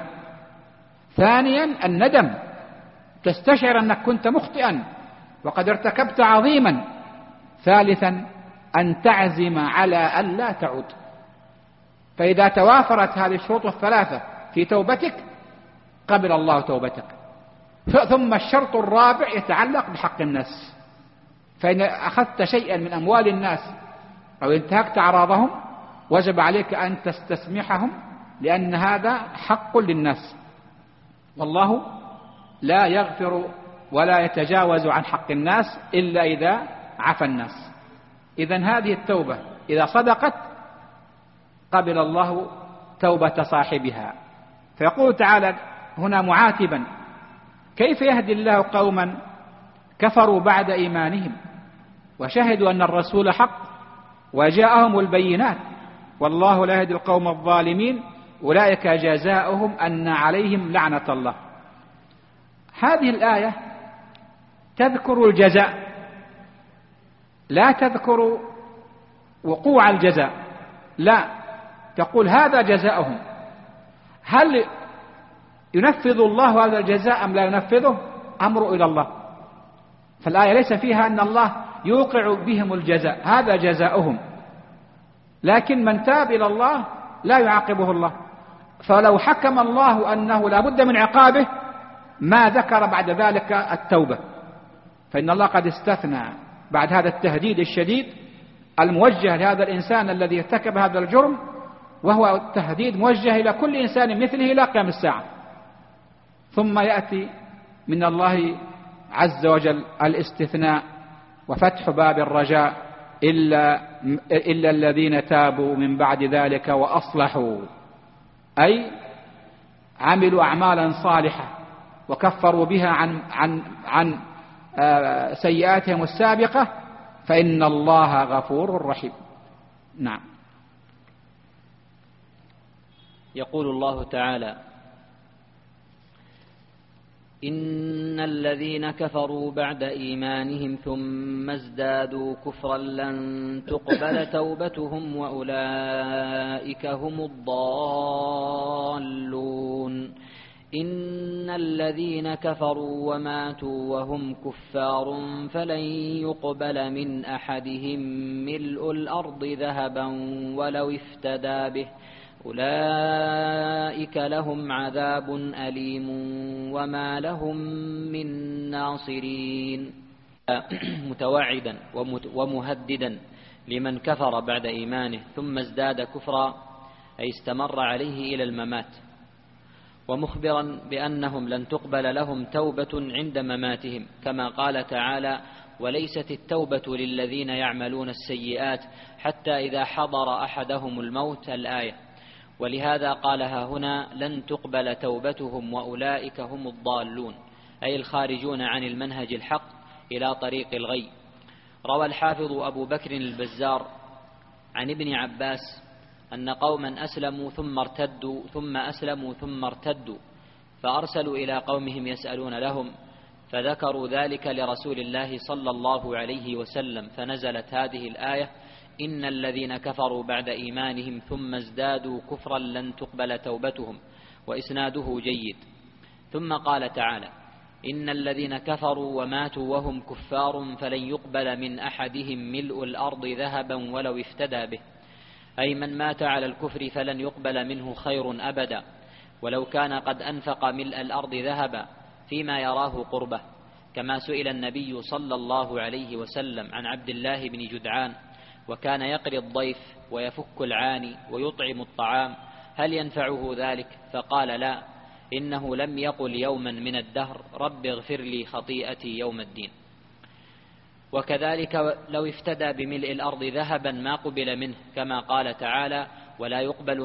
ثانيا الندم، تستشعر أنك كنت مخطئا وقد ارتكبت عظيما، ثالثا أن تعزم على أن لا تعود. فإذا توافرت هذه الشروط الثلاثة في توبتك قبل الله توبتك. ثم الشرط الرابع يتعلق بحق الناس، فإن أخذت شيئا من أموال الناس أو انتهكت أعراضهم وجب عليك أن تستسمحهم، لأن هذا حق للناس، والله لا يغفر ولا يتجاوز عن حق الناس إلا إذا عفى الناس. إذن هذه التوبة إذا صدقت قبل الله توبة صاحبها. فيقول تعالى هنا معاتبا: كيف يهدي الله قوما كفروا بعد إيمانهم وشهدوا أن الرسول حق وجاءهم البينات والله لا يهدي القوم الظالمين أولئك جزاؤهم أن عليهم لعنة الله. هذه الآية تذكر الجزاء، لا تذكر وقوع الجزاء، لا، تقول هذا جزاؤهم. هل ينفذ الله هذا الجزاء أم لا ينفذه؟ أمر إلى الله. فالآية ليس فيها أن الله يوقع بهم الجزاء، هذا جزاؤهم، لكن من تاب إلى الله لا يعاقبه الله. فلو حكم الله أنه لا بد من عقابه ما ذكر بعد ذلك التوبة، فإن الله قد استثنى بعد هذا التهديد الشديد الموجه لهذا الإنسان الذي ارتكب هذا الجرم، وهو التهديد موجه إلى كل إنسان مثله إلى قيام الساعة. ثم يأتي من الله عز وجل الاستثناء وفتح باب الرجاء: إلا الذين تابوا من بعد ذلك وأصلحوا، أي عملوا أعمالا صالحة وكفروا بها عن سيئاتهم السابقة، فإن الله غفور رحيم. نعم. يقول الله تعالى: إن الذين كفروا بعد إيمانهم ثم ازدادوا كفرا لن تقبل توبتهم وأولئك هم الضالون. إن الذين كفروا وماتوا وهم كفار فلن يقبل من أحدهم ملء الأرض ذهبا ولو افتدى به أولئك لهم عذاب أليم وما لهم من ناصرين. متوعدا ومهددا لمن كفر بعد إيمانه ثم ازداد كفرا، أي استمر عليه إلى الممات، ومخبرا بأنهم لن تقبل لهم توبة عند مماتهم، كما قال تعالى: وليست التوبة للذين يعملون السيئات حتى إذا حضر أحدهم الموت، الآية. ولهذا قالها هنا: لن تقبل توبتهم وأولئك هم الضالون، أي الخارجون عن المنهج الحق إلى طريق الغي. روى الحافظ أبو بكر البزار عن ابن عباس أن قوما أسلموا ثم أسلموا ثم ارتدوا فأرسلوا إلى قومهم يسألون لهم، فذكروا ذلك لرسول الله صلى الله عليه وسلم، فنزلت هذه الآية: إن الذين كفروا بعد إيمانهم ثم ازدادوا كفرا لن تقبل توبتهم، وإسناده جيد. ثم قال تعالى: إن الذين كفروا وماتوا وهم كفار فلن يقبل من أحدهم ملء الأرض ذهبا ولو افتدى به، أي من مات على الكفر فلن يقبل منه خير أبدا، ولو كان قد أنفق ملء الأرض ذهبا فيما يراه قربه. كما سئل النبي صلى الله عليه وسلم عن عبد الله بن جدعان، وكان يقري الضيف ويفك العاني ويطعم الطعام، هل ينفعه ذلك؟ فقال: لا، إنه لم يقل يوما من الدهر: رب اغفر لي خطيئتي يوم الدين. وكذلك لو افتدى بملء الأرض ذهبا ما قبل منه، كما قال تعالى: ولا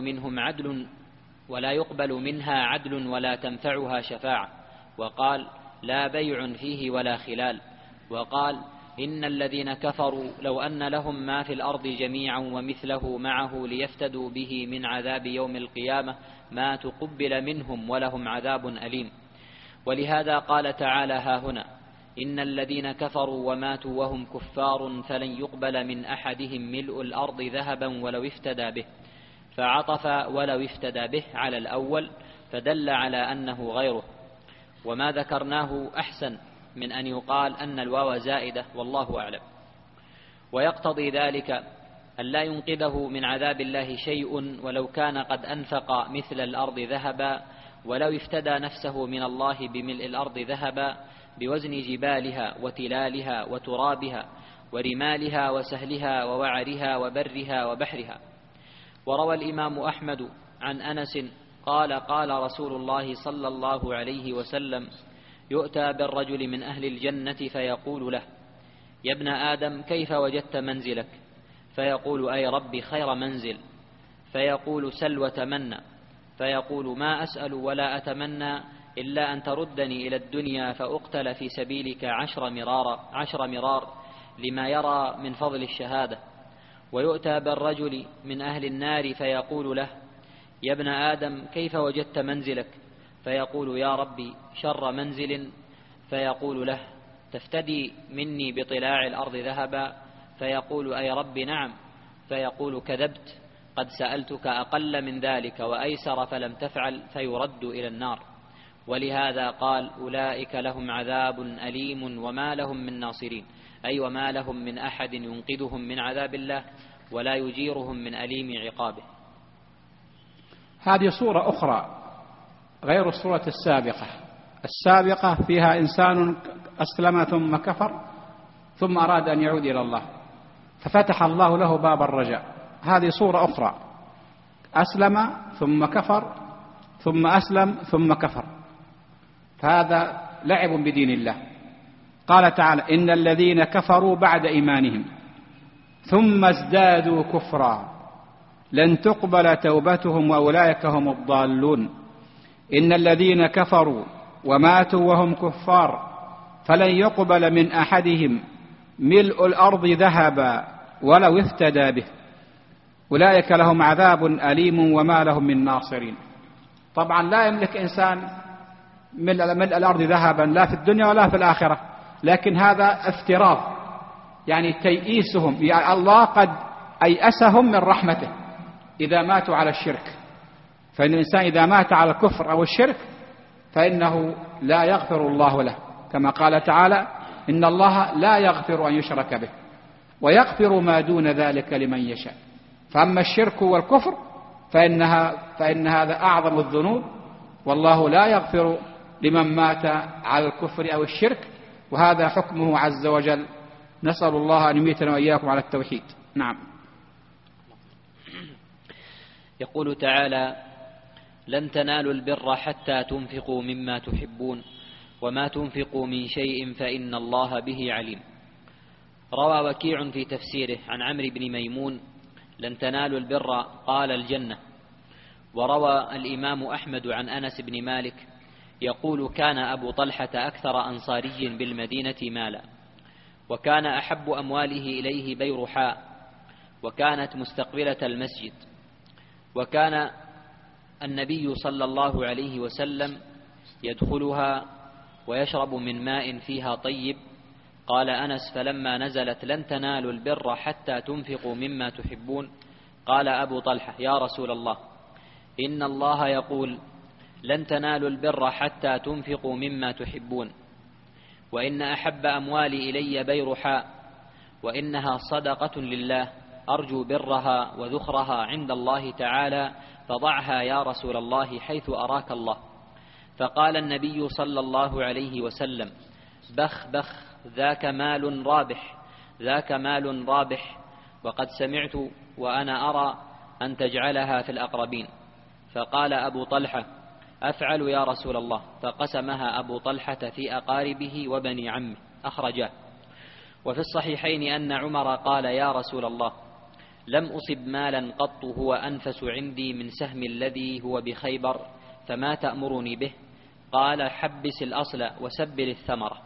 يقبل منها عدل ولا تنفعها شفاعة. وقال: لا بيع فيه ولا خلال. وقال: إن الذين كفروا لو أن لهم ما في الأرض جميعا ومثله معه ليفتدوا به من عذاب يوم القيامة ما تقبل منهم ولهم عذاب أليم. ولهذا قال تعالى ها هنا: إن الذين كفروا وماتوا وهم كفار فلن يقبل من أحدهم ملء الأرض ذهبا ولو افتدى به، فعطف ولو افتدى به على الأول، فدل على أنه غيره. وما ذكرناه أحسن من أن يقال أن الواو زائدة، والله أعلم. ويقتضي ذلك أن لا ينقذه من عذاب الله شيء ولو كان قد أنفق مثل الأرض ذهبا، ولو افتدى نفسه من الله بملء الأرض ذهبا بوزن جبالها وتلالها وترابها ورمالها وسهلها ووعرها وبرها وبحرها. وروى الإمام أحمد عن أنس قال: قال رسول الله صلى الله عليه وسلم: يؤتى بالرجل من أهل الجنة فيقول له: يا ابن آدم كيف وجدت منزلك؟ فيقول: أي ربي خير منزل. فيقول: سل وتمنى. فيقول: ما أسأل ولا أتمنى إلا أن تردني إلى الدنيا فأقتل في سبيلك 10 مرار لما يرى من فضل الشهادة. ويؤتى بالرجل من أهل النار فيقول له: يا ابن آدم كيف وجدت منزلك؟ فيقول: يا ربي شر منزل. فيقول له: تفتدي مني بطلاع الأرض ذهبا؟ فيقول: أي ربي نعم. فيقول: كذبت، قد سألتك أقل من ذلك وأيسر فلم تفعل، فيرد إلى النار. ولهذا قال: أولئك لهم عذاب أليم وما لهم من ناصرين، أي وما لهم من أحد ينقذهم من عذاب الله ولا يجيرهم من أليم عقابه. هذه صورة أخرى غير الصورة السابقة فيها إنسان أسلم ثم كفر ثم أراد أن يعود إلى الله ففتح الله له باب الرجاء. هذه صورة أخرى: أسلم ثم كفر ثم أسلم ثم كفر، فهذا لعب بدين الله. قال تعالى: إن الذين كفروا بعد إيمانهم ثم ازدادوا كفرا لن تقبل توبتهم وأولئك هم الضالون. إن الذين كفروا وماتوا وهم كفار فلن يقبل من أحدهم ملء الأرض ذهبا ولو افتدى به، أولئك لهم عذاب أليم وما لهم من ناصرين. طبعا لا يملك إنسان ملء الأرض ذهبا لا في الدنيا ولا في الآخرة، لكن هذا افتراض، يعني تيئيسهم، يعني الله قد أيأسهم من رحمته إذا ماتوا على الشرك. فإن الإنسان إذا مات على الكفر أو الشرك فإنه لا يغفر الله له، كما قال تعالى: إن الله لا يغفر أن يشرك به ويغفر ما دون ذلك لمن يشاء. فأما الشرك والكفر فإن هذا أعظم الذنوب، والله لا يغفر لمن مات على الكفر أو الشرك، وهذا حكمه عز وجل. نسأل الله أن يميتنا وإياكم على التوحيد. نعم. يقول تعالى: لن تنالوا البر حتى تنفقوا مما تحبون وما تنفقوا من شيء فإن الله به عليم. روى وكيع في تفسيره عن عمرو بن ميمون: لن تنالوا البر قال الجنة. وروى الإمام أحمد عن أنس بن مالك يقول: كان أبو طلحة أكثر أنصاري بالمدينة مالا. وكان أحب أمواله إليه بيرحاء، وكانت مستقبلة المسجد، وكان النبي صلى الله عليه وسلم يدخلها ويشرب من ماء فيها طيب. قال أنس: فلما نزلت لن تنالوا البر حتى تنفقوا مما تحبون، قال أبو طلحة: يا رسول الله، إن الله يقول: لن تنالوا البر حتى تنفقوا مما تحبون، وإن أحب أموالي إلي بيرحاء، وإنها صدقة لله، أرجو برها وذخرها عند الله تعالى، فضعها يا رسول الله حيث أراك الله. فقال النبي صلى الله عليه وسلم: بخ بخ، ذاك مال رابح، ذاك مال رابح، وقد سمعت وأنا أرى أن تجعلها في الأقربين. فقال أبو طلحة: أفعل يا رسول الله. فقسمها أبو طلحة في أقاربه وبني عمه، أخرجاه. وفي الصحيحين أن عمر قال: يا رسول الله، لم أصب مالا قط هو أنفس عندي من سهم الذي هو بخيبر، فما تأمرني به؟ قال: حبس الأصل وسبل الثمرة.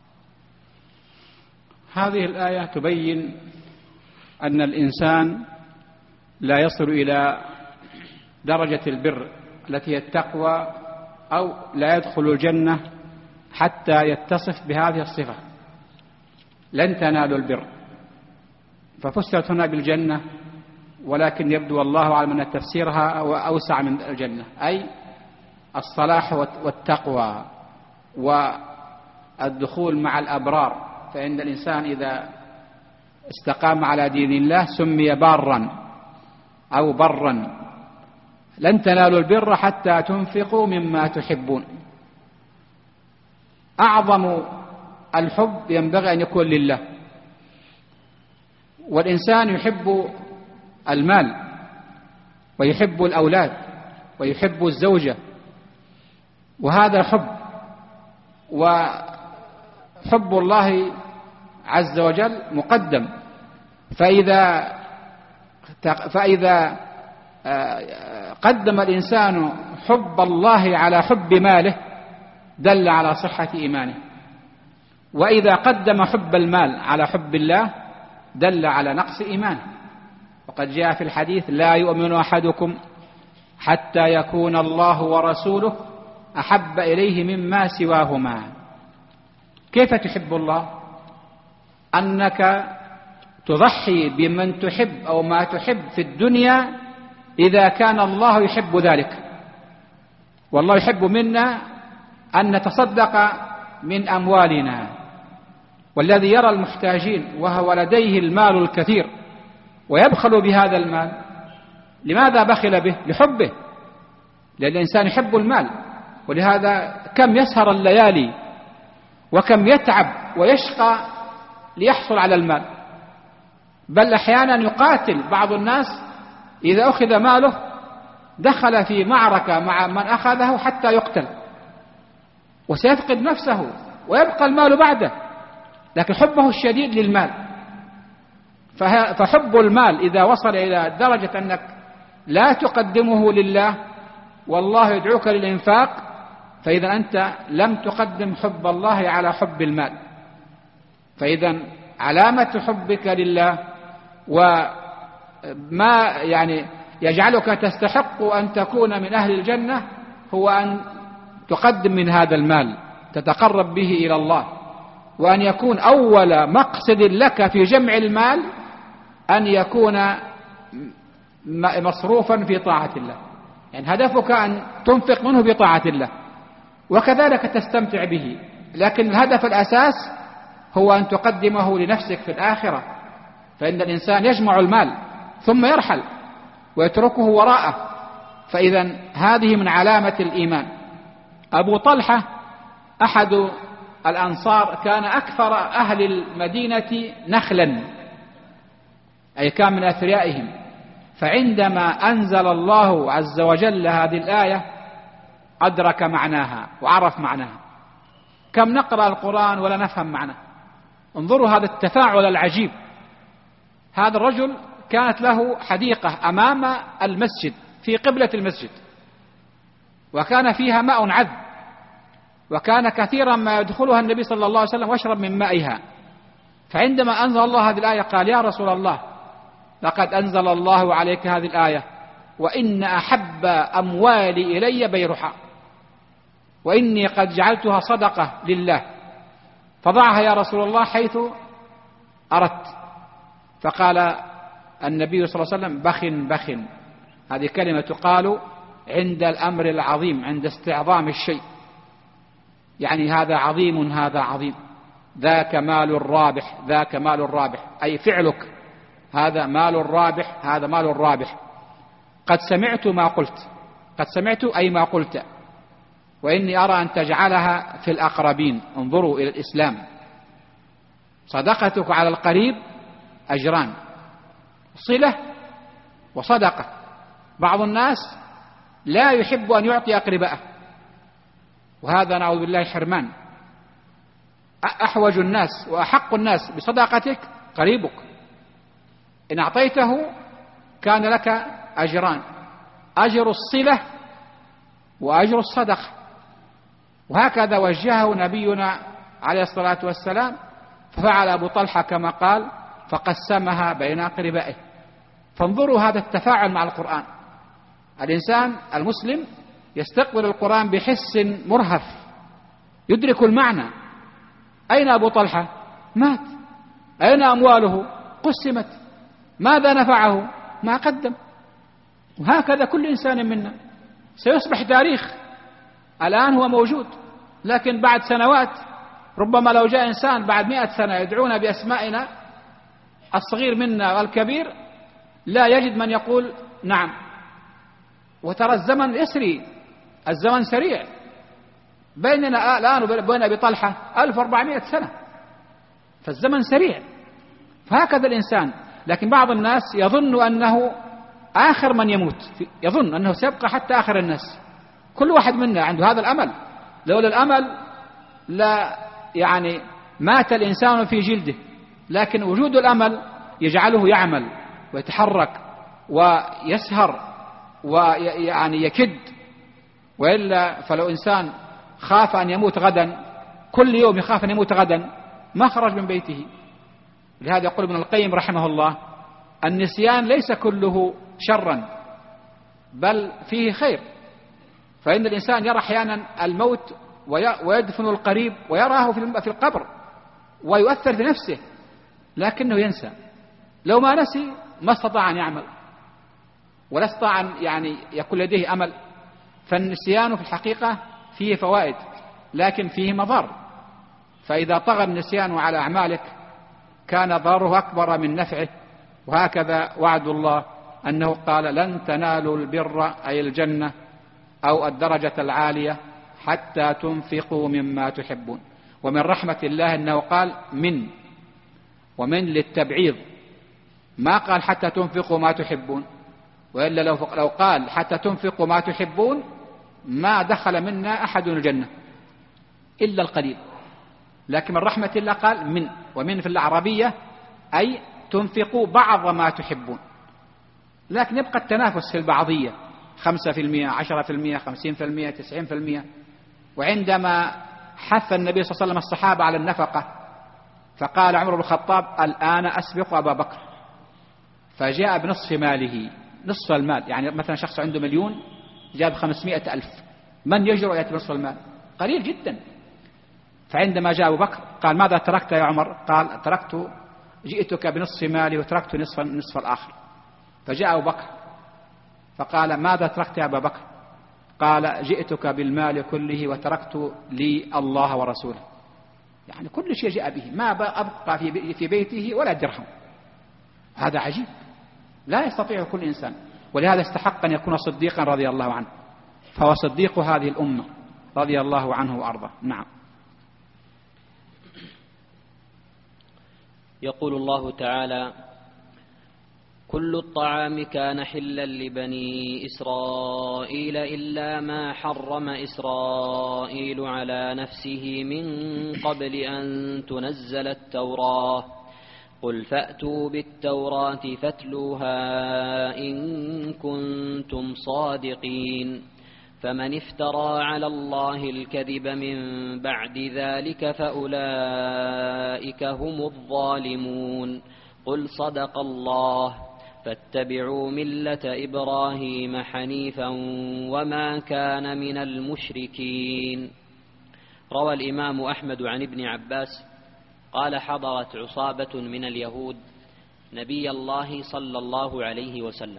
هذه الآية تبين أن الإنسان لا يصل إلى درجة البر التي هي التقوى، أو لا يدخل الجنة حتى يتصف بهذه الصفة: لن تنالوا البر. ففسرت هنا بالجنة، ولكن يبدو والله أعلم أن تفسيرها أوسع من الجنة، أي الصلاح والتقوى والدخول مع الأبرار. فإن الإنسان إذا استقام على دين الله سمي بارا أو برا. لن تنالوا البر حتى تنفقوا مما تحبون. أعظم الحب ينبغي أن يكون لله، والإنسان يحب المال ويحب الأولاد ويحب الزوجة، وهذا حب. وحب الله عز وجل مقدم، فإذا قدم الإنسان حب الله على حب ماله دل على صحة إيمانه، وإذا قدم حب المال على حب الله دل على نقص إيمانه. وقد جاء في الحديث: لا يؤمن أحدكم حتى يكون الله ورسوله أحب إليه مما سواهما. كيف تحب الله؟ أنك تضحي بمن تحب أو ما تحب في الدنيا إذا كان الله يحب ذلك. والله يحب منا أن نتصدق من أموالنا، والذي يرى المحتاجين وهو لديه المال الكثير ويبخل بهذا المال، لماذا بخل به؟ لحبه، لأن الإنسان يحب المال. ولهذا كم يسهر الليالي وكم يتعب ويشقى ليحصل على المال، بل أحيانا يقاتل بعض الناس إذا أخذ ماله، دخل في معركة مع من أخذه حتى يقتل، وسيفقد نفسه ويبقى المال بعده، لكن حبه الشديد للمال. فحب المال إذا وصل إلى درجة أنك لا تقدمه لله والله يدعوك للإنفاق، فإذا أنت لم تقدم حب الله على حب المال. فإذا علامة حبك لله وما يجعلك تستحق أن تكون من أهل الجنة هو أن تقدم من هذا المال، تتقرب به إلى الله، وأن يكون أول مقصد لك في جمع المال أن يكون مصروفا في طاعة الله، يعني هدفك أن تنفق منه بطاعة الله، وكذلك تستمتع به، لكن الهدف الأساس هو أن تقدمه لنفسك في الآخرة. فإن الإنسان يجمع المال ثم يرحل ويتركه وراءه، فإذا هذه من علامة الإيمان. أبو طلحة أحد الأنصار كان أكثر أهل المدينة نخلا، أي كان من أثريائهم. فعندما أنزل الله عز وجل هذه الآية أدرك معناها وعرف معناها. كم نقرأ القرآن ولا نفهم معناه. انظروا هذا التفاعل العجيب. هذا الرجل كانت له حديقة أمام المسجد في قبلة المسجد، وكان فيها ماء عذب، وكان كثيرا ما يدخلها النبي صلى الله عليه وسلم ويشرب من مائها. فعندما أنزل الله هذه الآية قال يا رسول الله لقد أنزل الله عليك هذه الآية وإن أحب أموالي إلي بيرحاء وإني قد جعلتها صدقة لله فضعها يا رسول الله حيث أردت. فقال النبي صلى الله عليه وسلم بخ بخ، هذه كلمة تقال عند الأمر العظيم، عند استعظام الشيء، يعني هذا عظيم هذا عظيم، ذاك مال الرابح، ذاك مال الرابح، أي فعلك هذا مال الرابح، هذا مال الرابح. قد سمعت ما قلت، قد سمعت أي ما قلت، وإني أرى أن تجعلها في الأقربين. انظروا إلى الإسلام، صدقتك على القريب أجران، صلة وصدقة. بعض الناس لا يحب أن يعطي أقربائه، وهذا نعوذ بالله حرمان. أحوج الناس وأحق الناس بصداقتك قريبك، إن أعطيته كان لك أجران، أجر الصلة وأجر الصدقة. وهكذا وجهه نبينا عليه الصلاة والسلام، ففعل أبو طلحة كما قال فقسمها بين أقربائه. فانظروا هذا التفاعل مع القرآن. الإنسان المسلم يستقبل القرآن بحس مرهف، يدرك المعنى. أين أبو طلحة؟ مات. أين أمواله؟ قسمت. ماذا نفعه؟ ما قدم. وهكذا كل إنسان منا سيصبح تاريخ. الآن هو موجود، لكن بعد سنوات ربما لو جاء إنسان بعد 100 سنة يدعونا بأسمائنا، الصغير منا والكبير لا يجد من يقول نعم. وترى الزمن يسري، الزمن سريع. بيننا الآن وبين أبي طلحة 1400 سنة، فالزمن سريع. فهكذا الإنسان. لكن بعض الناس يظن أنه آخر من يموت، يظن أنه سيبقى حتى آخر الناس. كل واحد منا عنده هذا الأمل. لولا الأمل لا يعني مات الإنسان في جلده، لكن وجود الأمل يجعله يعمل ويتحرك ويسهر ويعني يكد. وإلا فلو إنسان خاف أن يموت غدا، كل يوم يخاف أن يموت غدا، ما خرج من بيته. لهذا يقول ابن القيم رحمه الله النسيان ليس كله شرا، بل فيه خير. فإن الإنسان يرى أحيانا الموت ويدفن القريب ويراه في القبر ويؤثر في نفسه، لكنه ينسى. لو ما نسي ما استطاع أن يعمل ولا استطاع أن يعني يكون لديه أمل. فالنسيان في الحقيقة فيه فوائد، لكن فيه مضار. فإذا طغى النسيان على أعمالك كان ضرره أكبر من نفعه. وهكذا وعد الله أنه قال لن تنالوا البر أي الجنة أو الدرجة العالية حتى تنفقوا مما تحبون. ومن رحمة الله أنه قال من، ومن للتبعيض، ما قال حتى تنفقوا ما تحبون. وإلا لو قال حتى تنفقوا ما تحبون ما دخل منا أحد الجنة إلا القليل. لكن من رحمة الله قال من، ومن في العربية أي تنفقوا بعض ما تحبون. لكن يبقى التنافس في البعضية، 5%، 10%، 50%، 90%. وعندما حث النبي صلى الله عليه وسلم الصحابة على النفقة فقال عمر بن الخطاب الآن أسبق أبا بكر، فجاء بنصف ماله، نصف المال. يعني مثلا شخص عنده 1,000,000 جاب 500,000، من يجرؤ يأتي بنصف المال؟ قليل جدا. فعندما جاء أبو بكر قال ماذا تركت يا عمر؟ قال جئتك بنصف مالي وتركت نصف الآخر. فجاء أبو بكر فقال ماذا تركت يا أبا بكر؟ قال جئتك بالمال كله وتركت لي الله ورسوله. يعني كل شيء جاء به، ما أبقى في بيته ولا درهم. هذا عجيب، لا يستطيع كل إنسان. ولهذا استحق أن يكون صديقا رضي الله عنه، فهو صديق هذه الأمة رضي الله عنه وأرضاه. نعم. يقول الله تعالى كل الطعام كان حلا لبني إسرائيل إلا ما حرم إسرائيل على نفسه من قبل أن تنزل التوراة قل فأتوا بالتوراة فاتلوها إن كنتم صادقين فمن افترى على الله الكذب من بعد ذلك فأولئك هم الظالمون. قل صدق الله فاتبعوا ملة إبراهيم حنيفا وما كان من المشركين. روى الإمام أحمد عن ابن عباس قال: حضرت عصابة من اليهود نبي الله صلى الله عليه وسلم،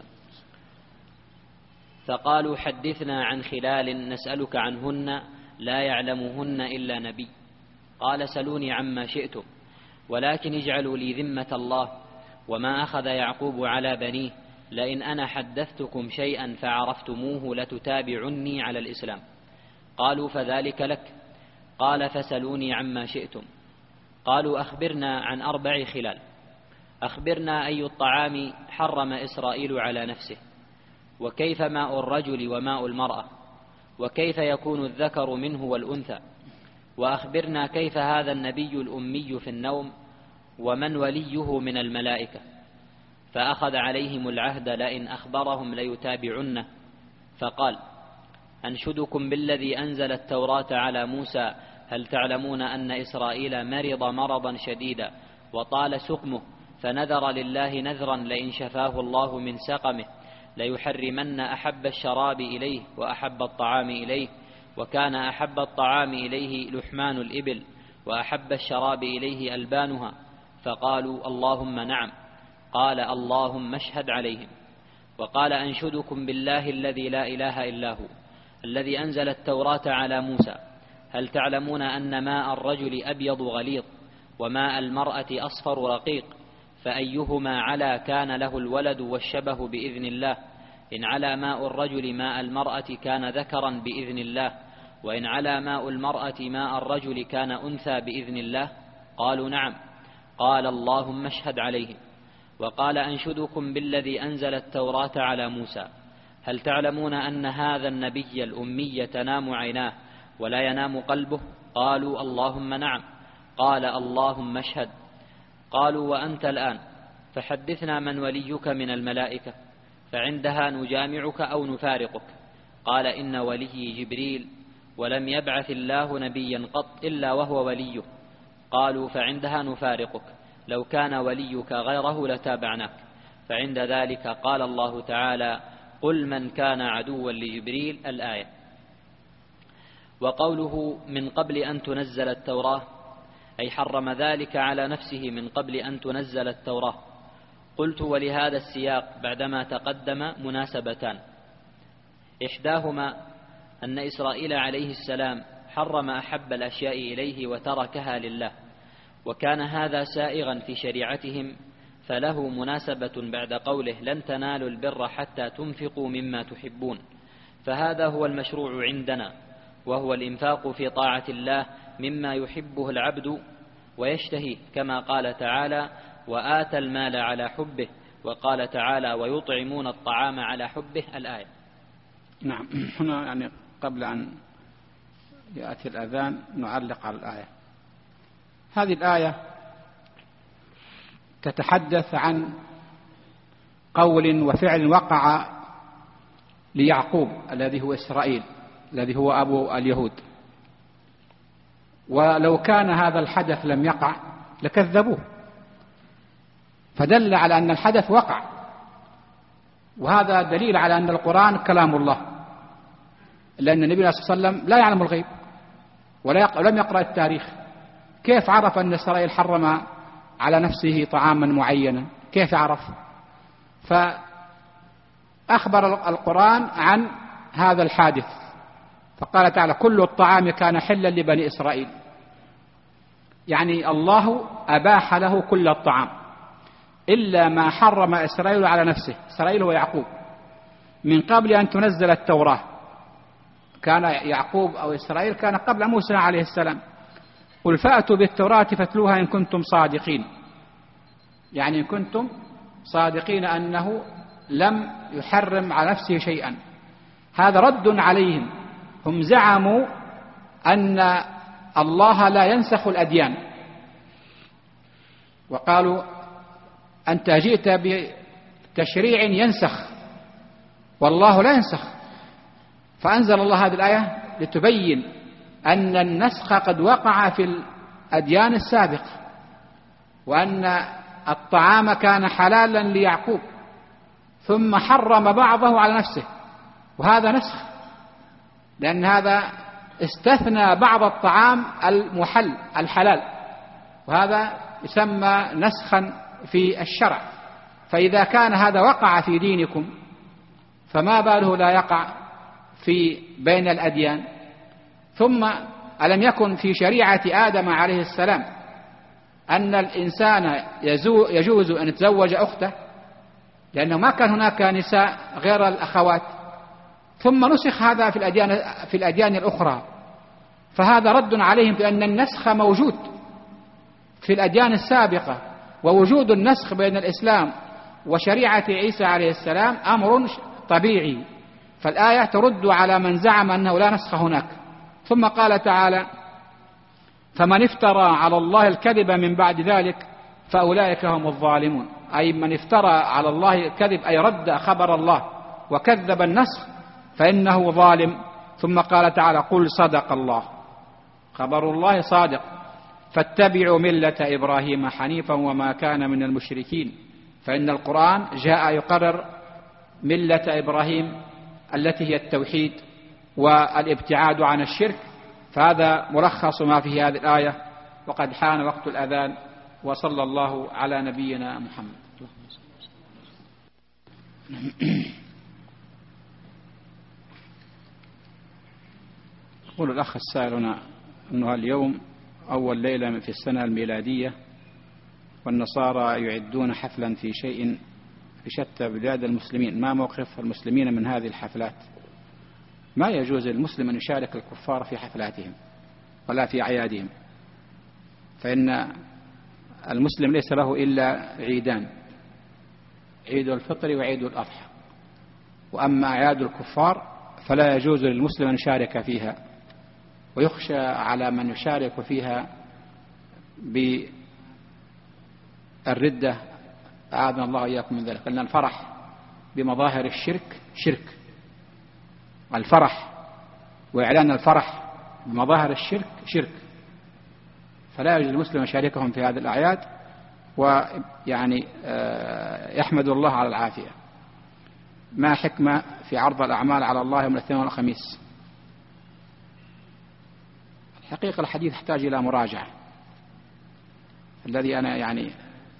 فقالوا: حدثنا عن خلال نسألك عنهن لا يعلمهن إلا نبي. قال: سلوني عما شئتم، ولكن اجعلوا لي ذمة الله وما أخذ يعقوب على بنيه، لئن أنا حدثتكم شيئا فعرفتموه لتتابعني على الإسلام. قالوا: فذلك لك. قال: فسلوني عما شئتم. قالوا: أخبرنا عن 4 خلال. أخبرنا أي الطعام حرم إسرائيل على نفسه، وكيف ماء الرجل وماء المرأة، وكيف يكون الذكر منه والأنثى، وأخبرنا كيف هذا النبي الأمي في النوم، ومن وليه من الملائكة. فأخذ عليهم العهد لئن أخبرهم ليتابعنه. فقال: أنشدكم بالذي أنزل التوراة على موسى، هل تعلمون أن إسرائيل مرض مرضا شديدا وطال سقمه، فنذر لله نذرا لئن شفاه الله من سقمه ليحرمن أحب الشراب إليه وأحب الطعام إليه، وكان أحب الطعام إليه لحمان الإبل، وأحب الشراب إليه ألبانها. فقالوا: اللهم نعم. قال: اللهم اشهد عليهم. وقال: أنشدكم بالله الذي لا إله إلا هو، الذي أنزل التوراة على موسى، هل تعلمون أن ماء الرجل أبيض غليظ وماء المرأة أصفر رقيق، فأيهما علا كان له الولد والشبه بإذن الله. إن علا ماء الرجل ماء المرأة كان ذكرا بإذن الله، وإن علا ماء المرأة ماء الرجل كان أنثى بإذن الله. قالوا: نعم. قال: اللهم اشهد عليهم. وقال: أنشدكم بالذي أنزل التوراة على موسى، هل تعلمون أن هذا النبي الأمي تنام عيناه ولا ينام قلبه؟ قالوا: اللهم نعم. قال: اللهم اشهد. قالوا: وأنت الآن فحدثنا من وليك من الملائكة، فعندها نجامعك أو نفارقك. قال: إن وليي جبريل، ولم يبعث الله نبيا قط إلا وهو وليه. قالوا: فعندها نفارقك، لو كان وليك غيره لتابعناك. فعند ذلك قال الله تعالى: قل من كان عدوا لجبريل، الآية. وقوله من قبل أن تنزل التوراة، أي حرم ذلك على نفسه من قبل أن تنزل التوراة. قلت: ولهذا السياق بعدما تقدم مناسبتان، إحداهما أن إسرائيل عليه السلام حرم أحب الأشياء إليه وتركها لله، وكان هذا سائغا في شريعتهم، فله مناسبة بعد قوله: لن تنالوا البر حتى تنفقوا مما تحبون. فهذا هو المشروع عندنا، وهو الإنفاق في طاعة الله مما يحبه العبد ويشتهيه، كما قال تعالى: وآتى المال على حبه، وقال تعالى: ويطعمون الطعام على حبه، الآية. نعم. هنا يعني قبل أن يأتي الأذان نعلق على الآية. هذه الآية تتحدث عن قول وفعل وقع ليعقوب الذي هو إسرائيل، الذي هو أبو اليهود. ولو كان هذا الحدث لم يقع لكذبوه، فدل على أن الحدث وقع، وهذا دليل على أن القرآن كلام الله، لأن النبي صلى الله عليه وسلم لا يعلم الغيب ولم يقرأ التاريخ. كيف عرف أن إسرائيل حرم على نفسه طعاما معينا؟ كيف عرف؟ فأخبر القرآن عن هذا الحادث، فقال تعالى: كل الطعام كان حلا لبني إسرائيل، يعني الله أباح له كل الطعام إلا ما حرم إسرائيل على نفسه. إسرائيل هو يعقوب من قبل أن تنزل التوراة. كان يعقوب أو إسرائيل كان قبل موسى عليه السلام. قل فأتوا بالتوراة فاتلوها إن كنتم صادقين، يعني إن كنتم صادقين أنه لم يحرم على نفسه شيئا. هذا رد عليهم، هم زعموا أن الله لا ينسخ الأديان، وقالوا: أنت جئت بتشريع ينسخ والله لا ينسخ. فأنزل الله هذه الآية لتبين أن النسخ قد وقع في الأديان السابقة، وأن الطعام كان حلالا ليعقوب ثم حرم بعضه على نفسه، وهذا نسخ، لأن هذا استثنى بعض الطعام المحل الحلال، وهذا يسمى نسخا في الشرع. فإذا كان هذا وقع في دينكم فما باله لا يقع في بين الأديان؟ ثم ألم يكن في شريعة آدم عليه السلام أن الإنسان يجوز أن يتزوج أخته، لأنه ما كان هناك نساء غير الأخوات، ثم نسخ هذا في الأديان الأخرى، فهذا رد عليهم بأن النسخ موجود في الأديان السابقة، ووجود النسخ بين الإسلام وشريعة عيسى عليه السلام أمر طبيعي. فالآية ترد على من زعم أنه لا نسخ هناك. ثم قال تعالى: فمن افترى على الله الكذب من بعد ذلك فأولئك هم الظالمون، أي من افترى على الله الكذب أي رد خبر الله وكذب النسخ فإنه ظالم. ثم قال تعالى: قل صدق الله، خبر الله صادق، فاتبعوا ملة إبراهيم حنيفا وما كان من المشركين. فإن القرآن جاء يقرر ملة إبراهيم التي هي التوحيد والابتعاد عن الشرك، فهذا ملخص ما في هذه الآية. وقد حان وقت الأذان، وصلى الله على نبينا محمد. يقول الأخ السائل أنه اليوم أول ليلة في السنة الميلادية، والنصارى يعدون حفلا في شتى بلاد المسلمين، ما موقف المسلمين من هذه الحفلات؟ ما يجوز للمسلم أن يشارك الكفار في حفلاتهم ولا في أعيادهم، فإن المسلم ليس له إلا عيدان: عيد الفطر وعيد الأضحى، وأما أعياد الكفار فلا يجوز للمسلم أن يشارك فيها، ويخشى على من يشارك فيها بالردة، أعاذنا الله إياكم من ذلك. لأن الفرح بمظاهر الشرك شرك، الفرح وإعلان الفرح بمظاهر الشرك شرك، فلا يجوز للمسلم يشاركهم في هذه الأعياد، ويعني يحمد الله على العافية. ما حكمة في عرض الأعمال على الله يوم الاثنين والخميس؟ الحقيقة الحديث يحتاج إلى مراجعة. الذي أنا يعني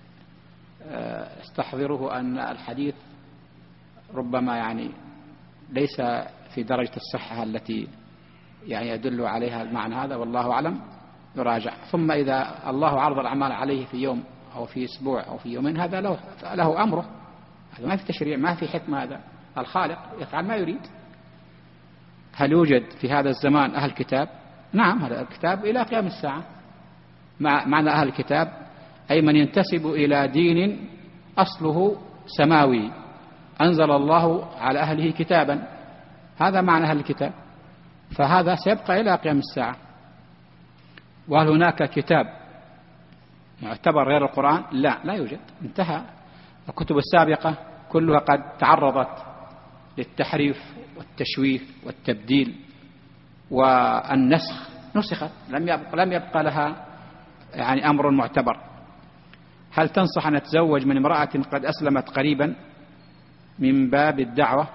استحضره أن الحديث ربما يعني ليس في درجة الصحة التي يعني يدل عليها المعنى هذا، والله أعلم، يراجع. ثم إذا الله عرض الأعمال عليه في يوم أو في أسبوع أو في يومين، هذا له أمره، هذا ما في تشريع، ما في حكمة، هذا الخالق يفعل ما يريد. هل يوجد في هذا الزمان أهل كتاب؟ نعم، هذا الكتاب إلى قيام الساعة. معنى أهل الكتاب أي من ينتسب إلى دين أصله سماوي أنزل الله على أهله كتابا، هذا معنى أهل الكتاب، فهذا سيبقى إلى قيام الساعة. وهل هناك كتاب معتبر غير القرآن؟ لا يوجد، انتهى. الكتب السابقة كلها قد تعرضت للتحريف والتشويه والتبديل والنسخ، نسخت، لم يبقى لها يعني أمر معتبر. هل تنصح أن نتزوج من امرأة قد أسلمت قريبا من باب الدعوة؟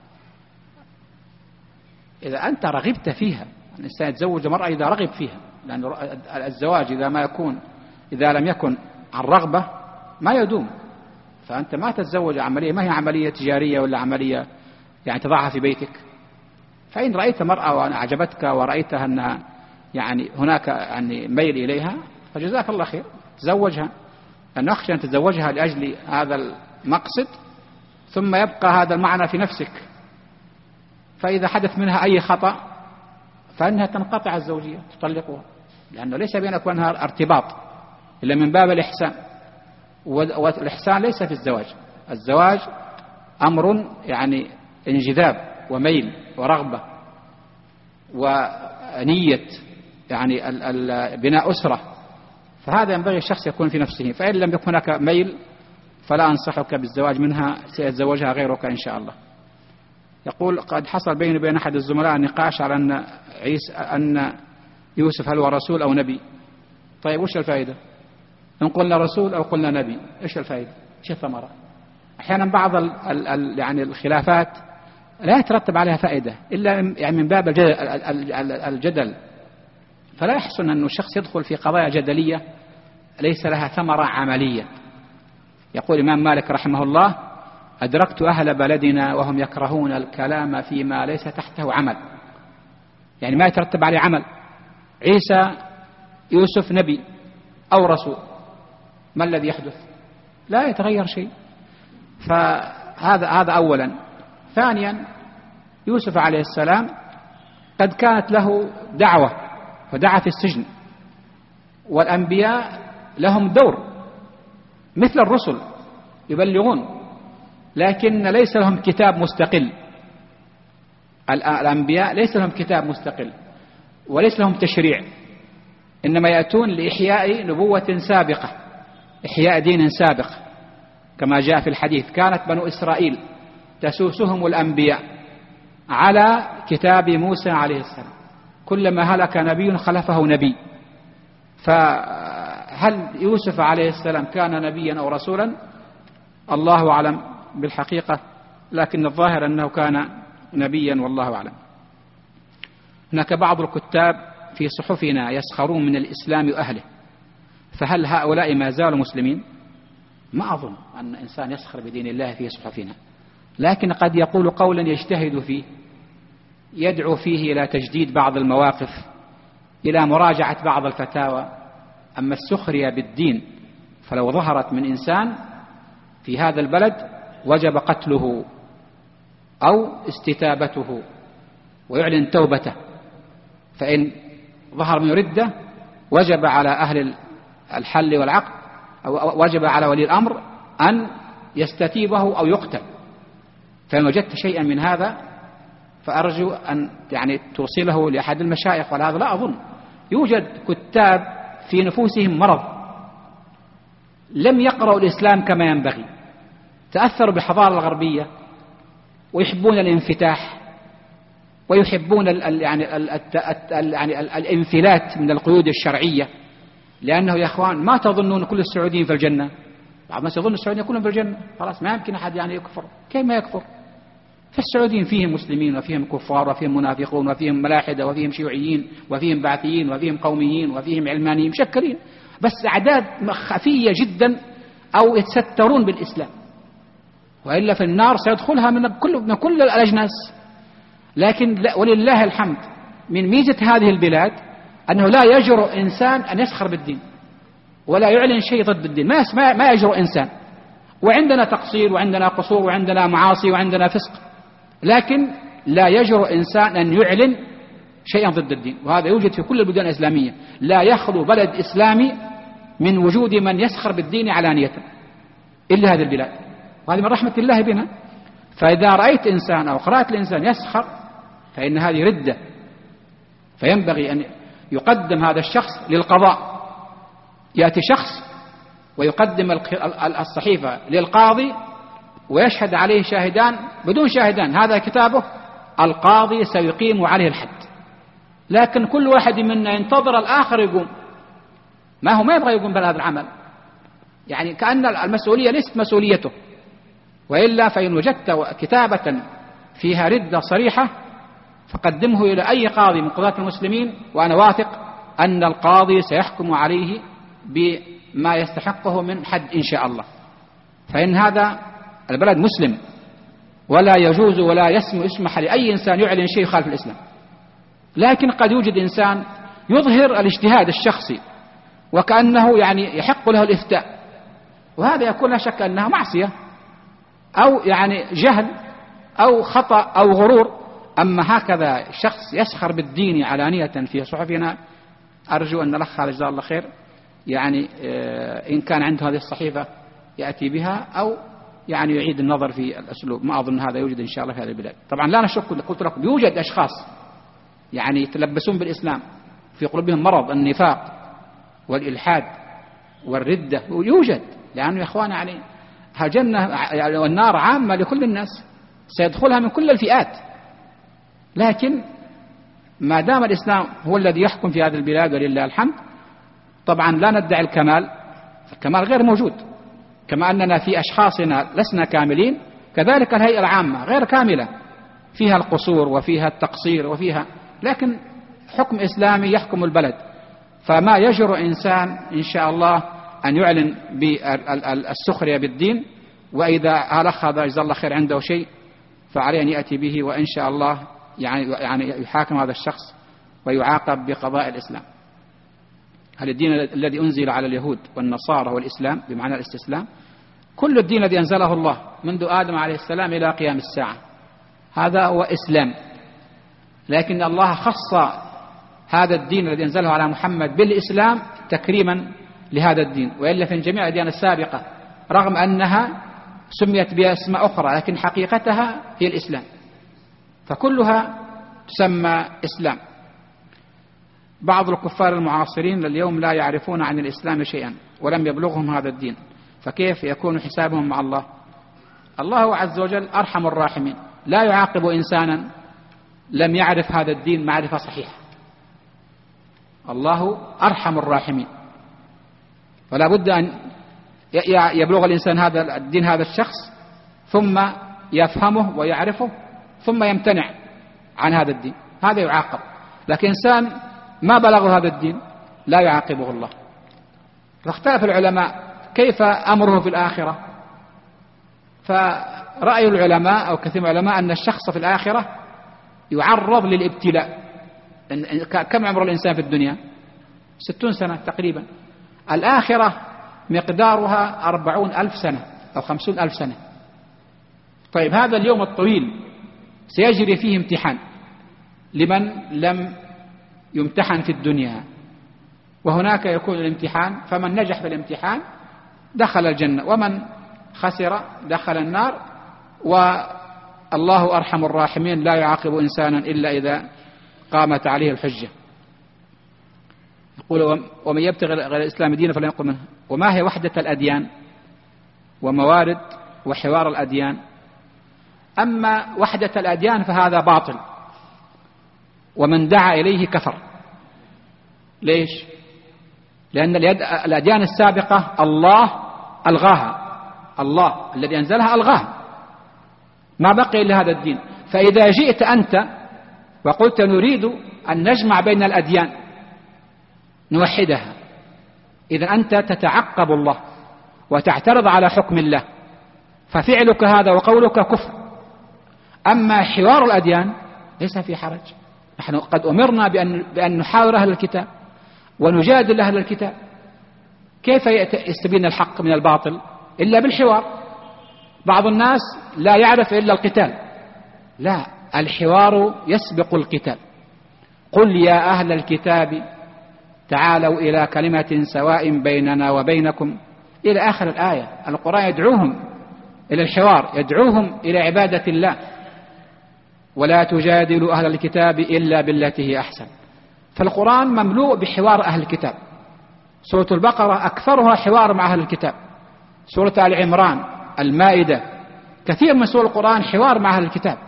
إذا أنت رغبت فيها، الإنسان يتزوج مرأة إذا رغب فيها، لأن الزواج إذا لم يكن عن رغبة ما يدوم. فأنت ما تتزوج عملية، ما هي عملية تجارية ولا عملية يعني تضعها في بيتك. فإن رأيت مرأة وأعجبتك ورأيتها أنها يعني هناك يعني ميل إليها فجزاك الله خير، تزوجها، أن أخشى أن تتزوجها لأجل هذا المقصد ثم يبقى هذا المعنى في نفسك، فإذا حدث منها أي خطأ فإنها تنقطع الزوجية، تطلقها، لأنه ليس بينك وبينها ارتباط إلا من باب الإحسان، والإحسان ليس في الزواج. الزواج أمر يعني انجذاب وميل ورغبة ونية يعني بناء أسرة، فهذا ينبغي الشخص يكون في نفسه. فإن لم يكن هناك ميل فلا أنصحك بالزواج منها، سيتزوجها غيرك إن شاء الله. يقول قد حصل بيني وبين أحد الزملاء نقاش على أن يوسف هل هو رسول أو نبي. طيب وش الفائدة؟ إن قلنا رسول أو قلنا نبي إيش الفائدة؟ إيش الثمرة؟ أحيانا بعض يعني الخلافات لا يترتب عليها فائدة إلا يعني من باب الجدل، فلا يحسن أن الشخص يدخل في قضايا جدلية ليس لها ثمرة عملية. يقول الإمام مالك رحمه الله: أدركت أهل بلدنا وهم يكرهون الكلام فيما ليس تحته عمل، يعني ما يترتب عليه عمل. عيسى يوسف نبي أو رسول، ما الذي يحدث؟ لا يتغير شيء. فهذا أولا. ثانيا، يوسف عليه السلام قد كانت له دعوة ودعا في السجن، والأنبياء لهم دور مثل الرسل يبلغون، لكن ليس لهم كتاب مستقل. الأنبياء ليس لهم كتاب مستقل وليس لهم تشريع، إنما يأتون لإحياء نبوة سابقة، إحياء دين سابق، كما جاء في الحديث: كانت بنو إسرائيل تسوسهم الأنبياء على كتاب موسى عليه السلام، كلما هلك نبي خلفه نبي. فهل يوسف عليه السلام كان نبيا أو رسولا؟ الله أعلم بالحقيقة، لكن الظاهر أنه كان نبيا والله أعلم. هناك بعض الكتاب في صحفنا يسخرون من الإسلام وأهله، فهل هؤلاء ما زالوا مسلمين؟ ما أظن أن إنسان يسخر بدين الله في صحفنا، لكن قد يقول قولا يجتهد فيه، يدعو فيه إلى تجديد بعض المواقف، إلى مراجعة بعض الفتاوى. أما السخرية بالدين فلو ظهرت من إنسان في هذا البلد وجب قتله أو استتابته ويعلن توبته، فإن ظهر من ردة وجب على أهل الحل والعقد أو وجب على ولي الأمر أن يستتيبه أو يقتل. فإن وجدت شيئا من هذا فأرجو أن يعني توصله لأحد المشايخ، وهذا لا أظن. يوجد كتاب في نفوسهم مرض، لم يقرأوا الإسلام كما ينبغي، تأثروا بالحضارة الغربية ويحبون الانفتاح ويحبون يعني الانفلات من القيود الشرعية، لأنه يا أخوان ما تظنون كل السعوديين في الجنة. بعض الناس يظن السعوديين كلهم في الجنة، خلاص ما يمكن أحد يعني يكفر. كيف ما يكفر؟ فالسعوديين فيهم مسلمين وفيهم كفار وفيهم منافقون وفيهم ملاحدة وفيهم شيوعيين وفيهم بعثيين وفيهم قوميين وفيهم علمانيين مشكلين، بس أعداد خفية جدا أو يتسترون بالإسلام، وإلا في النار سيدخلها من كل الأجناس. لكن ولله الحمد من ميزة هذه البلاد أنه لا يجرؤ إنسان أن يسخر بالدين ولا يعلن شيء ضد الدين، ما يجرؤ إنسان. وعندنا تقصير وعندنا قصور وعندنا معاصي وعندنا فسق، لكن لا يجرؤ إنسان أن يعلن شيئا ضد الدين، وهذا يوجد في كل البلدان الإسلامية. لا يخلو بلد إسلامي من وجود من يسخر بالدين علانية إلا هذه البلاد، وهذه من رحمة الله بنا. فإذا رأيت إنسان أو قرأت الإنسان يسخر فإن هذه ردة، فينبغي أن يقدم هذا الشخص للقضاء. يأتي شخص ويقدم الصحيفة للقاضي ويشهد عليه شاهدان بدون شاهدان، هذا كتابه، القاضي سيقيم عليه الحد. لكن كل واحد منا ينتظر الآخر يقوم، ما يبغى يقوم بهذا العمل، يعني كأن المسؤولية ليست مسؤوليته. وإلا فإن وجدت كتابة فيها ردة صريحة فقدمه إلى أي قاضي من قضاة المسلمين، وأنا واثق أن القاضي سيحكم عليه بما يستحقه من حد إن شاء الله. فإن هذا البلد مسلم، ولا يجوز ولا يسمح لأي إنسان يعلن شيء يخالف الإسلام. لكن قد يوجد إنسان يظهر الاجتهاد الشخصي وكأنه يعني يحق له الإفتاء، وهذا يكون لا شك أنها معصية أو يعني جهل أو خطأ أو غرور. أما هكذا شخص يسخر بالدين علانية في صحفنا، أرجو أن الأخ خالد جزاه الله خير يعني إن كان عنده هذه الصحيفة يأتي بها أو يعني يعيد النظر في الأسلوب. ما أظن هذا يوجد إن شاء الله في هذه البلاد. طبعا لا نشك، قلت لكم يوجد أشخاص يعني يتلبسون بالإسلام في قلوبهم مرض النفاق والإلحاد والردة، يوجد. لأنه يا إخوان يعني الجنة والنار عامة لكل الناس، سيدخلها من كل الفئات. لكن ما دام الإسلام هو الذي يحكم في هذه البلاد ولله الحمد، طبعا لا ندعي الكمال، الكمال غير موجود، كما أننا في أشخاصنا لسنا كاملين، كذلك الهيئة العامة غير كاملة، فيها القصور وفيها التقصير وفيها، لكن حكم إسلامي يحكم البلد. فما يجر إنسان إن شاء الله أن يعلن بالسخرية بالدين، وإذا الأخ هذا جزاه الله خير عنده شيء فعليه أن يأتي به، وإن شاء الله يعني يحاكم هذا الشخص ويعاقب بقضاء الإسلام. هل الدين الذي أنزل على اليهود والنصارى والإسلام بمعنى الاستسلام؟ كل الدين الذي أنزله الله منذ آدم عليه السلام إلى قيام الساعة هذا هو إسلام، لكن الله خص هذا الدين الذي أنزله على محمد بالإسلام تكريما لهذا الدين، وإلا في جميع الأديان السابقة رغم أنها سميت بأسماء أخرى لكن حقيقتها هي الإسلام، فكلها تسمى إسلام. بعض الكفار المعاصرين اليوم لا يعرفون عن الإسلام شيئا ولم يبلغهم هذا الدين، فكيف يكون حسابهم مع الله؟ الله عز وجل أرحم الراحمين، لا يعاقب إنسانا لم يعرف هذا الدين معرفة صحيحة. الله أرحم الراحمين، فلا بد أن يبلغ الإنسان هذا الدين هذا الشخص ثم يفهمه ويعرفه ثم يمتنع عن هذا الدين، هذا يعاقب. لكن إنسان ما بلغ هذا الدين لا يعاقبه الله. فاختلف العلماء كيف أمره في الآخرة، فرأي العلماء أو كثير من العلماء أن الشخص في الآخرة يعرض للابتلاء. كم عمر الإنسان في الدنيا؟ 60 سنة تقريبا. الآخرة مقدارها 40,000 سنة أو 50,000 سنة. طيب هذا اليوم الطويل سيجري فيه امتحان لمن لم يمتحن في الدنيا، وهناك يكون الامتحان، فمن نجح في الامتحان دخل الجنة ومن خسر دخل النار. والله أرحم الراحمين لا يعاقب إنسانا إلا إذا قامت عليه الحجة. يقول ومن يبتغي غير الإسلام دينا فلن يقبل منه. وما هي وحدة الأديان وموارد وحوار الأديان؟ أما وحدة الأديان فهذا باطل، ومن دعا إليه كفر. ليش؟ لأن الأديان السابقة الله ألغاها، الله الذي أنزلها ألغاها، ما بقي إلا هذا الدين. فإذا جئت أنت وقلت نريد أن نجمع بين الأديان نوحدها، إذا أنت تتعقب الله وتعترض على حكم الله، ففعلك هذا وقولك كفر. أما حوار الأديان ليس في حرج، نحن قد أمرنا بأن نحاور أهل الكتاب ونجادل أهل الكتاب. كيف يستبين الحق من الباطل؟ إلا بالحوار. بعض الناس لا يعرف إلا القتال، لا، الحوار يسبق القتال. قل يا أهل الكتاب تعالوا إلى كلمة سواء بيننا وبينكم إلى آخر الآية. القرآن يدعوهم إلى الحوار، يدعوهم إلى عبادة الله. ولا تجادلوا أهل الكتاب إلا بالتي هي أحسن. فالقرآن مملوء بحوار أهل الكتاب. سورة البقرة أكثرها حوار مع أهل الكتاب، سورة آل عمران، المائدة، كثير من سور القرآن حوار مع أهل الكتاب،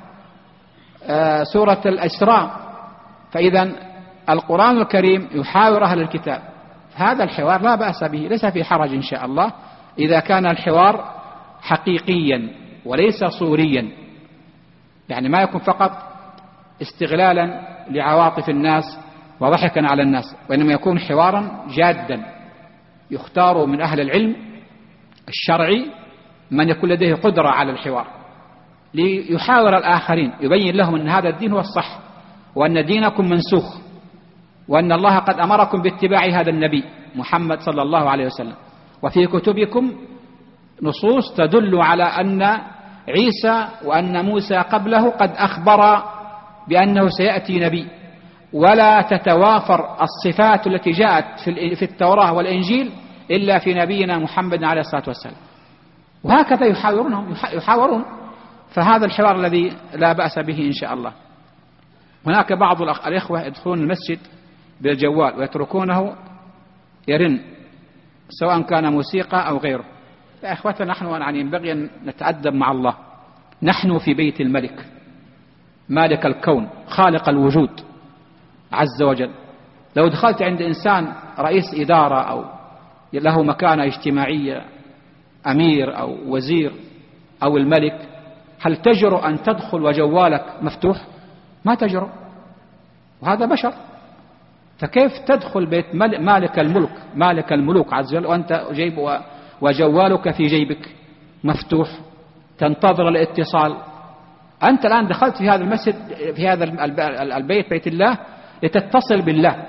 سورة الإسراء. فإذا القرآن الكريم يحاور أهل الكتاب، هذا الحوار لا بأس به، ليس في حرج إن شاء الله إذا كان الحوار حقيقيا وليس صوريا، يعني ما يكون فقط استغلالا لعواطف الناس وضحكا على الناس، وإنما يكون حوارا جادا يختار من أهل العلم الشرعي من يكون لديه قدرة على الحوار ليحاور الآخرين، يبين لهم أن هذا الدين هو الصح، وأن دينكم منسوخ، وأن الله قد أمركم باتباع هذا النبي محمد صلى الله عليه وسلم، وفي كتبكم نصوص تدل على أن عيسى وأن موسى قبله قد أخبر بأنه سيأتي نبي، ولا تتوافر الصفات التي جاءت في التوراة والإنجيل إلا في نبينا محمد عليه الصلاة والسلام. وهكذا يحاورون. فهذا الحوار الذي لا بأس به إن شاء الله. هناك بعض الإخوة يدخلون المسجد بالجوال ويتركونه يرن، سواء كان موسيقى أو غيره. يا إخوتنا، نحن يعني ينبغي أن نتأدب مع الله نحن في بيت الملك مالك الكون خالق الوجود عز وجل. لو دخلت عند إنسان رئيس إدارة أو له مكانة اجتماعية، أمير أو وزير أو الملك، هل تجرؤ أن تدخل وجوالك مفتوح؟ ما تجرؤ، وهذا بشر. فكيف تدخل بيت مالك الملوك عز وجل وأنت جيب وجوالك في جيبك مفتوح تنتظر الاتصال؟ أنت الآن دخلت في هذا المسجد، في هذا البيت، بيت الله، لتتصل بالله،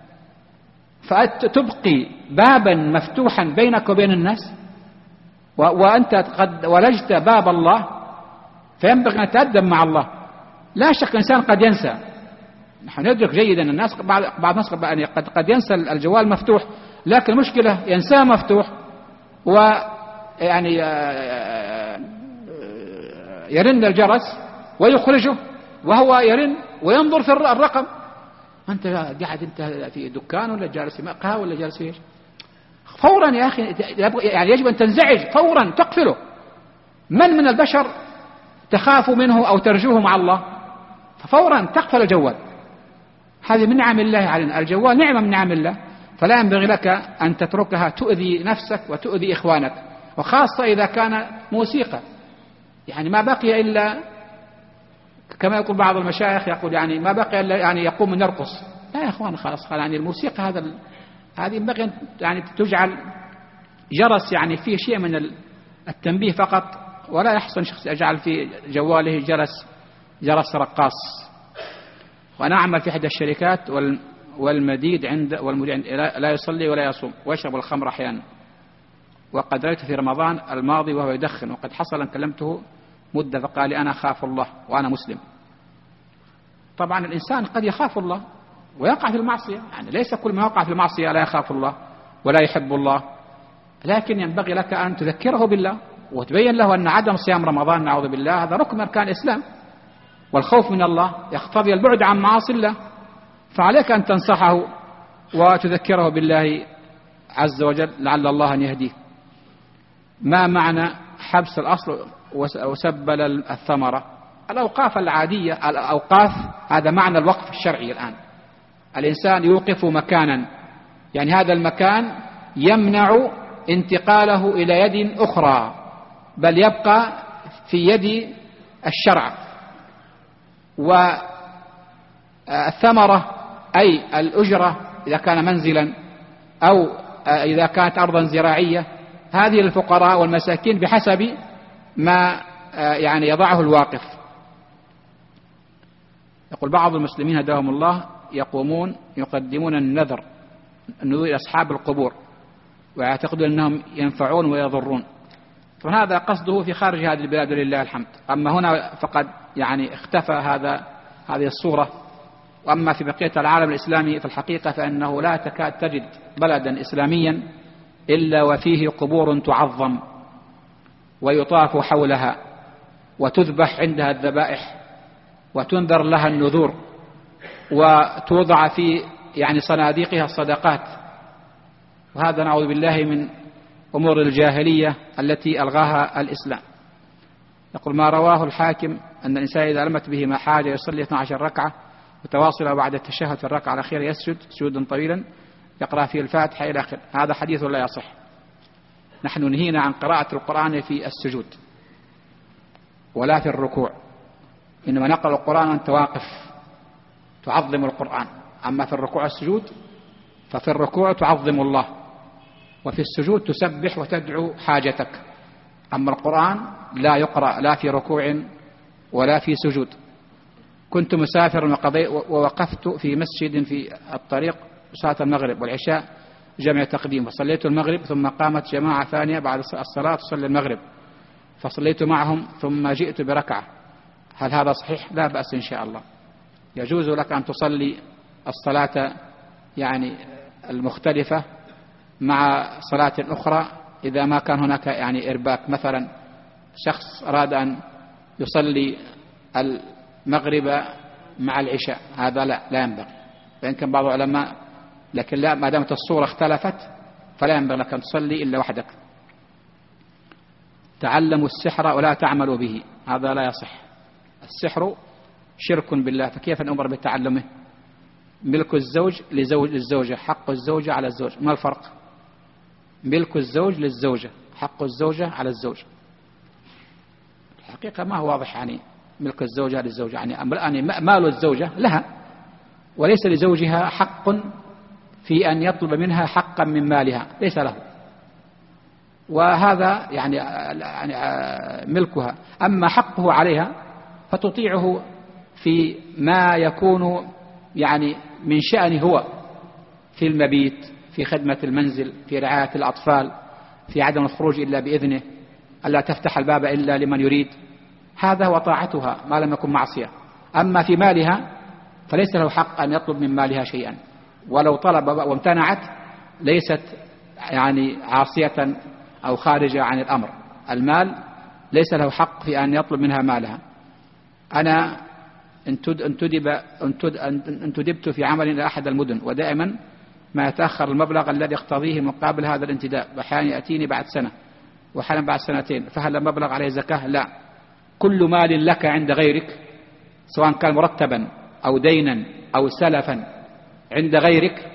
فتبقي بابا مفتوحا بينك وبين الناس وأنت قد ولجت باب الله، فينبغي أن تتأدب مع الله. لا شك إنسان قد ينسى، نحن ندرك جيدا الناس بعض الناس قد ينسى الجوال مفتوح، لكن المشكلة ينساه مفتوح ويعني يرن الجرس ويخرجه وهو يرن وينظر في الرقم. أنت قاعد أنت في دكان ولا جالس في مقهى ولا جالس في إيش؟ فورا يا أخي يعني يجب أن تنزعج فورا تقفله. من البشر تخاف منه أو ترجوه مع الله؟ ففورا تقفل الجوال. هذه من نعم الله علينا، الجوال نعمة من نعم الله، فلا ينبغي لك أن تتركها تؤذي نفسك وتؤذي إخوانك، وخاصة إذا كان موسيقى. يعني ما بقي إلا كما يقول بعض المشايخ، يقول يعني ما بقي إلا يعني يقوم من يرقص. لا يا إخوان، خلاص يعني الموسيقى هذه ينبغي يعني تجعل جرس يعني فيه شيء من التنبيه فقط، ولا يحسن شخص يجعل في جواله جرس رقاص. وأنا أعمل في إحدى الشركات والمدير لا يصلي ولا يصوم ويشرب الخمر أحيانا، وقد رأيت في رمضان الماضي وهو يدخن، وقد حصل أن كلمته مدة فقال لي أنا أخاف الله وأنا مسلم. طبعا الإنسان قد يخاف الله ويقع في المعصية، يعني ليس كل ما يقع في المعصية لا يخاف الله ولا يحب الله، لكن ينبغي لك أن تذكره بالله وتبين له أن عدم صيام رمضان نعوذ بالله هذا ركن من أركان الإسلام، والخوف من الله يقتضي البعد عن معاصي الله، فعليك أن تنصحه وتذكره بالله عز وجل لعل الله أن يهديه. ما معنى حبس الأصل وسبل الثمرة؟ الأوقاف العادية، الأوقاف هذا معنى الوقف الشرعي. الآن الإنسان يوقف مكانا، يعني هذا المكان يمنع انتقاله إلى يد أخرى، بل يبقى في يد الشرع. والثمرة أي الأجرة إذا كان منزلا أو إذا كانت أرضا زراعية، هذه للفقراء والمساكين بحسب ما يعني يضعه الواقف. يقول بعض المسلمين هداهم الله يقدمون النذر إلى أصحاب القبور ويعتقدون أنهم ينفعون ويضرون. فهذا قصده في خارج هذه البلاد لله الحمد، أما هنا فقد يعني اختفى هذه الصورة. وأما في بقية العالم الإسلامي في الحقيقة فإنه لا تكاد تجد بلدا إسلاميا إلا وفيه قبور تعظم ويطاف حولها وتذبح عندها الذبائح وتنذر لها النذور وتوضع في يعني صناديقها الصدقات. وهذا نعوذ بالله من أمور الجاهلية التي ألغاها الإسلام. يقول ما رواه الحاكم أن الإنسان إذا علمت به ما حاجة يصلي 12 ركعة متواصلة بعد التشهد في الركعة الأخيرة يسجد سجودا طويلا يقرأ فيه الفاتحة إلى آخره. هذا حديث لا يصح. نحن نهينا عن قراءة القرآن في السجود ولا في الركوع، إنما نقرأ القرآن وأنت واقف تعظم القرآن. أما في الركوع والسجود ففي الركوع تعظم الله، وفي السجود تسبح وتدعو حاجتك. أما القرآن لا يقرأ لا في ركوع ولا في سجود. كنت مسافر ووقفت في مسجد في الطريق صلاة المغرب والعشاء جمع تقديم، فصليت المغرب ثم قامت جماعة ثانية بعد الصلاة تصلي المغرب فصليت معهم ثم جئت بركعة. هل هذا صحيح؟ لا بأس إن شاء الله، يجوز لك أن تصلي الصلاة يعني المختلفة مع صلاة أخرى إذا ما كان هناك يعني إرباك. مثلا شخص أراد أن يصلي المغرب مع العشاء، هذا لا ينبغي، وإن كان بعض العلماء لكن لا، ما دامت الصورة اختلفت فلا ينبغي لك أن تصلي إلا وحدك. تعلموا السحر ولا تعملوا به، هذا لا يصح. السحر شرك بالله، فكيف نأمر بتعلمه؟ ملك الزوج للزوجة، حق الزوجة على الزوج، ما الفرق؟ ملك الزوج للزوجة، حق الزوجة على الزوج. الحقيقة ما هو واضح. يعني ملك الزوجة للزوجة يعني مال الزوجة لها، وليس لزوجها حق في أن يطلب منها حقا من مالها، ليس له، وهذا يعني ملكها. أما حقه عليها فتطيعه في ما يكون يعني من شأنه هو، في المبيت، في خدمة المنزل، في رعاية الأطفال، في عدم الخروج إلا بإذنه، ألا تفتح الباب إلا لمن يريد. هذا هو طاعتها ما لم يكن معصية. أما في مالها فليس له حق أن يطلب من مالها شيئا، ولو طلب وامتنعت ليست يعني عاصية أو خارجة عن الأمر. المال ليس له حق في أن يطلب منها مالها. أنا انتدبت في عمل إلى أحد المدن، ودائما ما يتأخر المبلغ الذي يقتضيه مقابل هذا الانتداب، وأحيانا يأتيني بعد سنة وأحيانا بعد سنتين. فهل المبلغ عليه زكاة؟ لا. كل مال لك عند غيرك، سواء كان مرتبا أو دينا أو سلفا عند غيرك،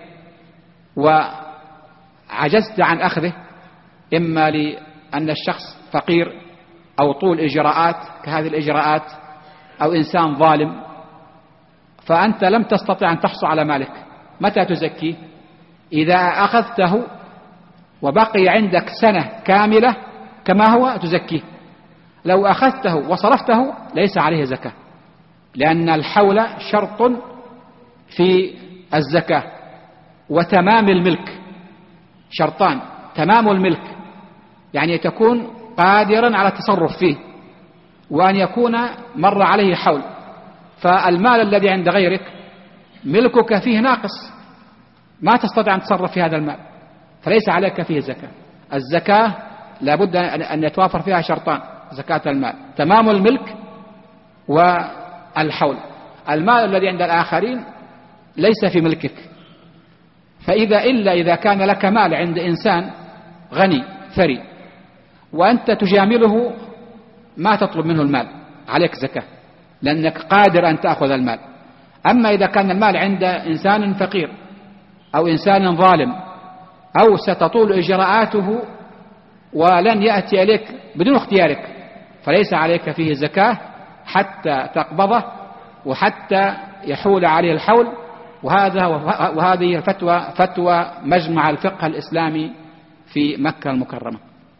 وعجزت عن أخذه، إما لأن الشخص فقير أو طول إجراءات كهذه الإجراءات أو إنسان ظالم، فأنت لم تستطع أن تحصل على مالك. متى تزكيه؟ إذا أخذته وبقي عندك سنة كاملة كما هو تزكيه. لو أخذته وصرفته ليس عليه زكاة، لأن الحول شرط في الزكاة، وتمام الملك شرطان. تمام الملك يعني تكون قادرا على التصرف فيه، وأن يكون مر عليه حول. فالمال الذي عند غيرك ملكك فيه ناقص، ما تستطيع أن تتصرف في هذا المال، فليس عليك فيه زكاة. الزكاة لابد أن يتوافر فيها شرطان: زكاة المال، تمام الملك، والحول. المال الذي عند الآخرين ليس في ملكك، إلا إذا كان لك مال عند إنسان غني ثري وأنت تجامله، ما تطلب منه المال، عليك زكاة لأنك قادر أن تأخذ المال. أما إذا كان المال عند إنسان فقير أو إنسان ظالم أو ستطول إجراءاته ولن يأتي إليك بدون اختيارك، فليس عليك فيه زكاة حتى تقبضه وحتى يحول عليه الحول. وهذه الفتوى فتوى مجمع الفقه الإسلامي في مكة المكرمة.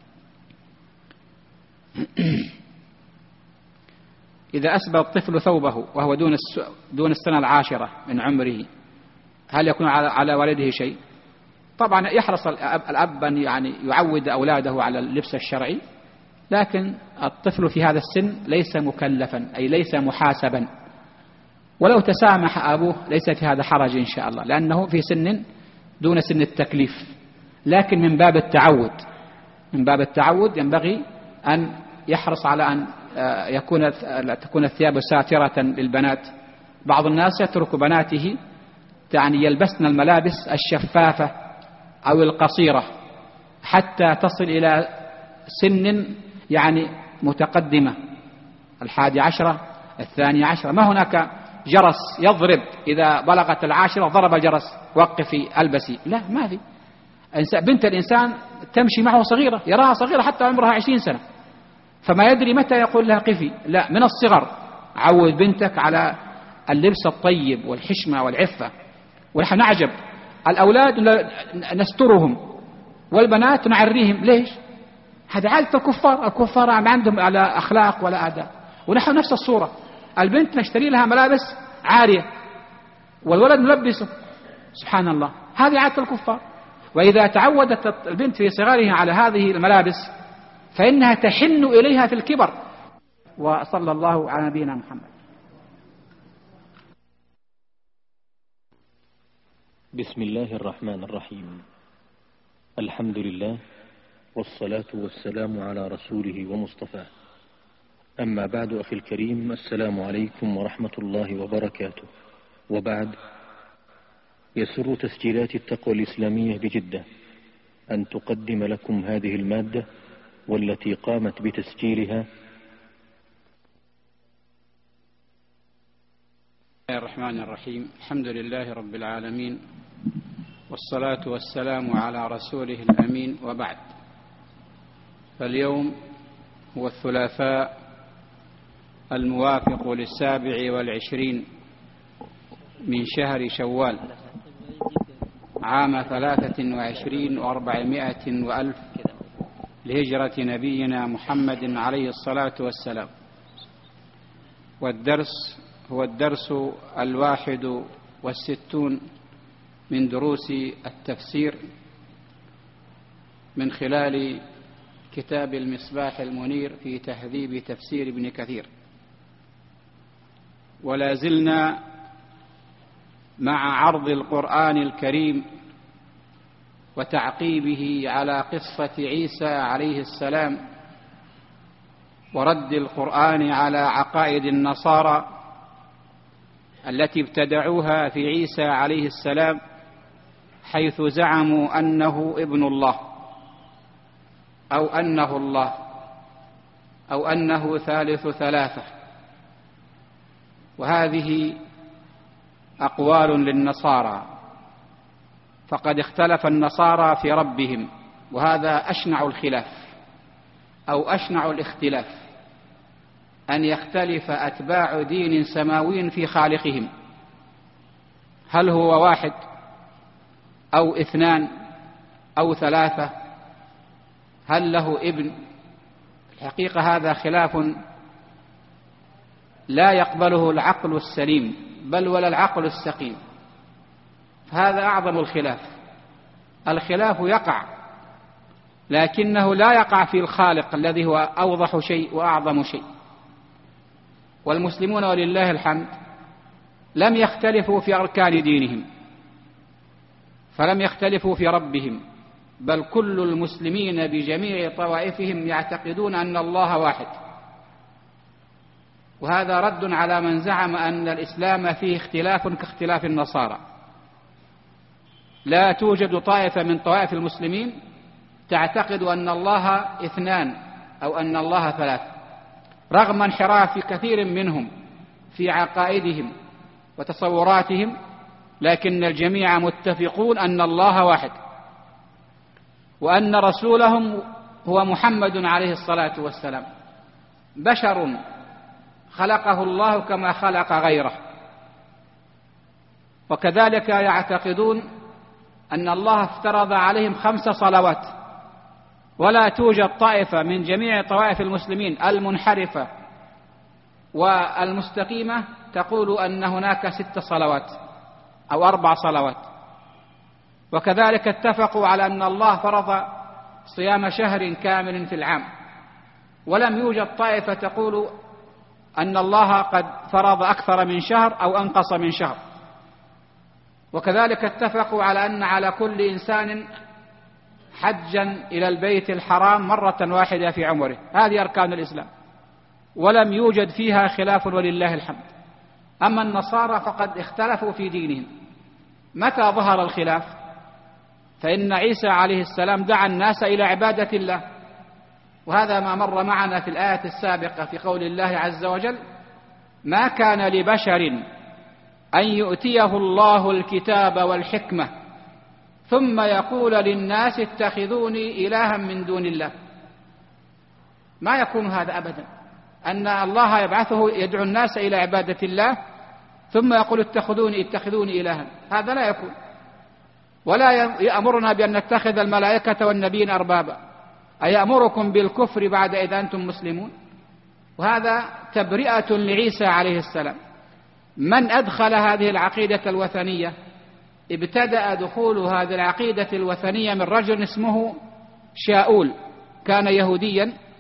إذا أسبل الطفل ثوبه وهو دون السنة 10 من عمره، هل يكون على والده شيء؟ طبعا يحرص الأب أن يعني يعود أولاده على اللبس الشرعي، لكن الطفل في هذا السن ليس مكلفا، أي ليس محاسبا، ولو تسامح أبوه ليس في هذا حرج إن شاء الله، لأنه في سن دون سن التكليف. لكن من باب التعود ينبغي أن يحرص على أن تكون الثياب ساترة للبنات. بعض الناس يترك بناته يعني يلبسن الملابس الشفافة أو القصيرة حتى تصل إلى سن يعني متقدمة، 11 12. ما هناك جرس يضرب إذا بلغت 10 ضرب الجرس وقفي ألبسي، لا، ما في. بنت الإنسان تمشي معه صغيرة، يراها صغيرة حتى عمرها 20 سنة، فما يدري متى يقول لها قفي. لا، من الصغر عود بنتك على اللبس الطيب والحشمة والعفة. ونحن نعجب الأولاد نسترهم والبنات نعريهم. ليش؟ هذا عادة الكفار ما عندهم على أخلاق ولا آداب. ونحن نفس الصورة، البنت نشتري لها ملابس عارية والولد نلبسه، سبحان الله، هذه عادة الكفار. وإذا تعودت البنت في صغرها على هذه الملابس فإنها تحن إليها في الكبر. وصلى الله على نبينا محمد. بسم الله الرحمن الرحيم. الحمد لله والصلاة والسلام على رسوله ومصطفاه. أما بعد، أخي الكريم، السلام عليكم ورحمة الله وبركاته. وبعد، يسر تسجيلات التقوى الإسلامية بجدة أن تقدم لكم هذه المادة، والتي قامت بتسجيلها الرحمن الرحيم. الحمد لله رب العالمين، والصلاة والسلام على رسوله الأمين، وبعد. فاليوم هو الثلاثاء الموافق 27 من شهر شوال عام 23 و400 وألف لهجرة نبينا محمد عليه الصلاة والسلام. والدرس هو الدرس 61 من دروس التفسير من خلال كتاب المصباح المنير في تهذيب تفسير ابن كثير. ولا زلنا مع عرض القرآن الكريم وتعقيبه على قصة عيسى عليه السلام، ورد القرآن على عقائد النصارى التي ابتدعوها في عيسى عليه السلام، حيث زعموا أنه ابن الله أو أنه الله أو أنه ثالث ثلاثة. وهذه أقوال للنصارى، فقد اختلف النصارى في ربهم، وهذا أشنع الخلاف أو أشنع الاختلاف، أن يختلف أتباع دين سماوي في خالقهم، هل هو واحد أو اثنان أو ثلاثة، هل له ابن. الحقيقة هذا خلاف لا يقبله العقل السليم بل ولا العقل السقيم، فهذا أعظم الخلاف. الخلاف يقع، لكنه لا يقع في الخالق الذي هو أوضح شيء وأعظم شيء. والمسلمون ولله الحمد لم يختلفوا في أركان دينهم، فلم يختلفوا في ربهم، بل كل المسلمين بجميع طوائفهم يعتقدون أن الله واحد. وهذا رد على من زعم أن الإسلام فيه اختلاف كاختلاف النصارى. لا توجد طائفة من طوائف المسلمين تعتقد أن الله اثنان أو أن الله ثلاث، رغم انحراف كثير منهم في عقائدهم وتصوراتهم، لكن الجميع متفقون أن الله واحد، وأن رسولهم هو محمد عليه الصلاة والسلام بشر خلقه الله كما خلق غيره. وكذلك يعتقدون أن الله افترض عليهم 5 صلوات، ولا توجد طائفة من جميع طوائف المسلمين المنحرفة والمستقيمة تقول أن هناك 6 صلوات أو 4 صلوات. وكذلك اتفقوا على أن الله فرض صيام شهر كامل في العام، ولم يوجد طائفة تقول أن الله قد فرض أكثر من شهر أو أنقص من شهر. وكذلك اتفقوا على أن على كل إنسان حجا إلى البيت الحرام مرة واحدة في عمره. هذه أركان الإسلام، ولم يوجد فيها خلاف ولله الحمد. أما النصارى فقد اختلفوا في دينهم. متى ظهر الخلاف؟ فإن عيسى عليه السلام دعا الناس إلى عبادة الله، وهذا ما مر معنا في الآية السابقة في قول الله عز وجل: ما كان لبشر أن يؤتيه الله الكتاب والحكمة ثم يقول للناس اتخذوني إلها من دون الله. ما يكون هذا أبدا، أن الله يبعثه يدعو الناس إلى عبادة الله ثم يقول اتخذوني إلها. هذا لا يكون. ولا يأمرنا بأن نتخذ الملائكة والنبيين أربابا، أيأمركم بالكفر بعد إذا أنتم مسلمون؟ وهذا تبرئة لعيسى عليه السلام. من أدخل هذه العقيدة الوثنية؟ ابتدأ دخول هذه العقيدة الوثنية من رجل اسمه شاؤول، كان يهوديا